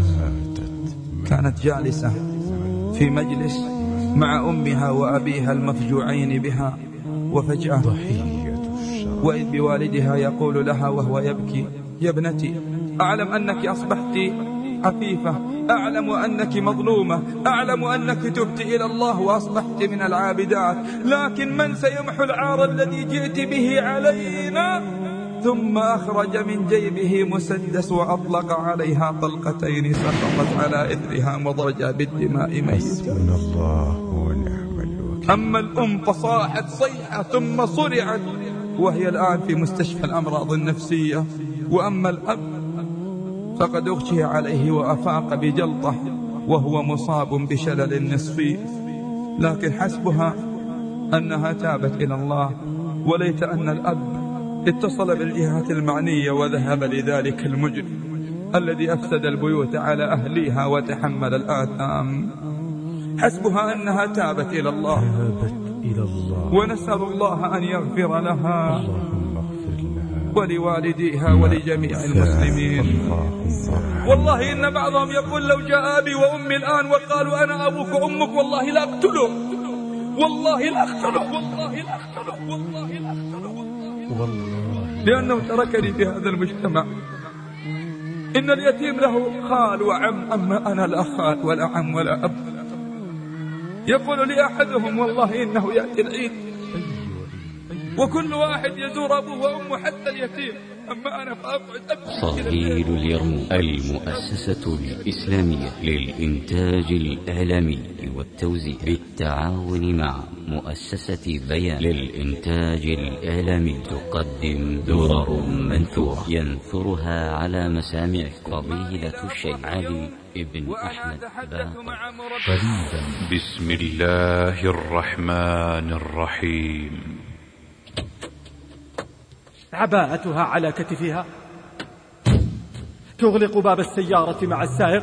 كانت جالسة في مجلس مع أمها وأبيها المفجوعين بها، وفجأة وإذ بوالدها يقول لها وهو يبكي: يا ابنتي، أعلم أنك أصبحت عفيفة، أعلم أنك مظلومة، أعلم أنك تبت إلى الله وأصبحت من العابدات، لكن من سيمحو العار الذي جئت به علينا؟ ثم أخرج من جيبه مسدس وأطلق عليها طلقتين سقطت على إثرها مضرجة بالدماء ميتة. حسبنا الله ونعم الوكيل. أما الأم فصاحت صيحة ثم صرعت وهي الآن في مستشفى الأمراض النفسية. وأما الأب فقد أغشي عليه وأفاق بجلطة وهو مصاب بشلل نصفي، لكن حسبها أنها تابت إلى الله. وليت أن الأب اتصل بالجهات المعنية وذهب لذلك المجرم الذي أفسد البيوت على أهليها وتحمل الآثام. حسبها أنها تابت إلى الله، ونسأل الله أن يغفر لها ولوالديها ولجميع المسلمين. والله إن بعضهم يقول لو جاء أبي وأمي الآن وقالوا أنا أبوك وأمك والله لا أقتله، والله لا أقتله، والله لا أقتله، والله لا أقتله، لأنه تركني في هذا المجتمع. إن اليتيم له خال وعم، أما أنا لا خال ولا عم ولا أب. يقول لي أحدهم والله إنه يأتي العيد وكل واحد يزور أبوه وأمه حتى اليتيم، أما أنا فأبعد. صهيل اليرموك، المؤسسة الإسلامية للإنتاج الإعلامي والتوزيع بالتعاون مع مؤسسة بيان للإنتاج الإعلامي تقدم درر منثورة ينثرها على مسامعكم فضيلة الشيخ علي ابن أحمد باقر. قريبا. بسم الله الرحمن الرحيم. عباءتها على كتفها، تغلق باب السيارة مع السائق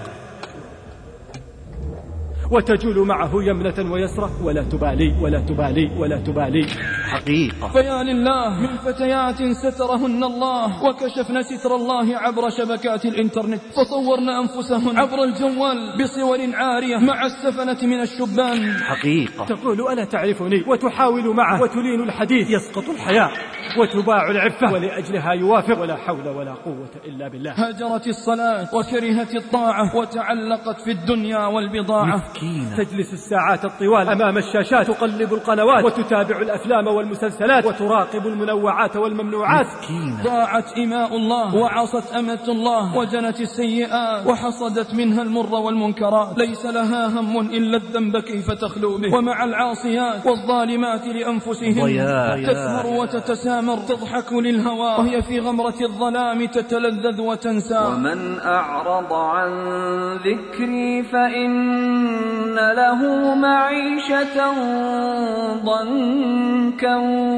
وتجول معه يمنة ويسرى ولا تبالي ولا تبالي ولا تبالي. حقيقة فيا لله من فتيات سترهن الله وكشفن ستر الله عبر شبكات الإنترنت، فصورن أنفسهن عبر الجوال بصور عارية مع السفنة من الشبان. حقيقة تقول ألا تعرفني وتحاول معه وتلين الحديث، يسقط الحياء وتباع العفة ولأجلها يوافق، ولا حول ولا قوة إلا بالله. هجرت الصلاة وكرهت الطاعة وتعلقت في الدنيا والبضاعة. تجلس الساعات الطوال أمام الشاشات، تقلب القنوات وتتابع الأفلام والمسلسلات وتراقب المنوعات والممنوعات. ضاعت إماء الله وعصت أمة الله وجنت السيئات وحصدت منها المر والمنكرات، ليس لها هم إلا الذنب كيف تخلو به. ومع العاصيات والظالمات لأنفسهن تسهر وتتسامر، تضحك للهوى وهي في غمرة الظلام تتلذذ وتنسى. ومن أعرض عن ذكري فإن له معيشة ضنكا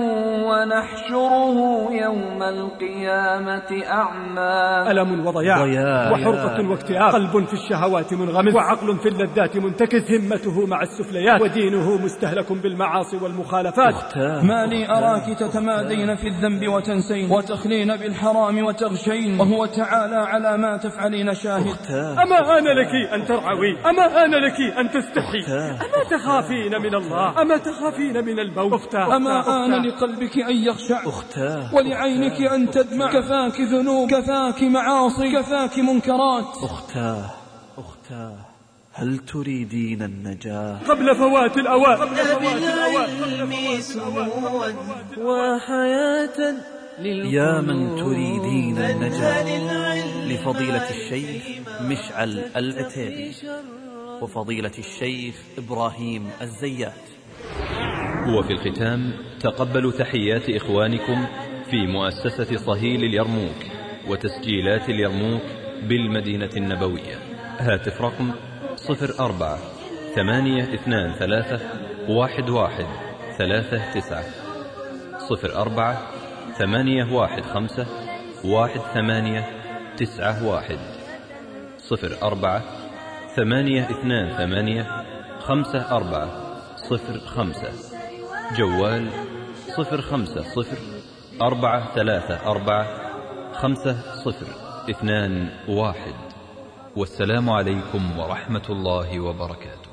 ونحشره يوم القيامة أعمى. ألم وضياع وحرقة واكتئاب، قلب في الشهوات منغمس وعقل في اللذات منتكس، همته مع السفليات ودينه مستهلك بالمعاصي والمخالفات. ما لي أراك تتمادين في الذنب وتنسين وتخلين بالحرام وتغشين، وهو تعالى على ما تفعلين شاهد. أما آن لك أن ترعوي، أما آن لك أن تستحي، أما تخافين من الله، أما تخافين من الموت. أما آن لقلبك أن يخشع ولعينك أن تدمع، كفاك ذنوب كفاك معاصي كفاك منكرات. أختاه هل تريدين النجاة قبل فوات الأوان؟ بالعلم سموا وحياة يا من تريدين النجاة، لفضيلة الشيخ مشعل العتيبي وفضيلة الشيخ إبراهيم الزيات. وفي الختام تقبلوا تحيات إخوانكم في مؤسسة صهيل اليرموك وتسجيلات اليرموك بالمدينة النبوية. هاتف رقم 04-823-1139 04-815-1891 04-828-5405 جوال 050-434-5021. والسلام عليكم ورحمة الله وبركاته.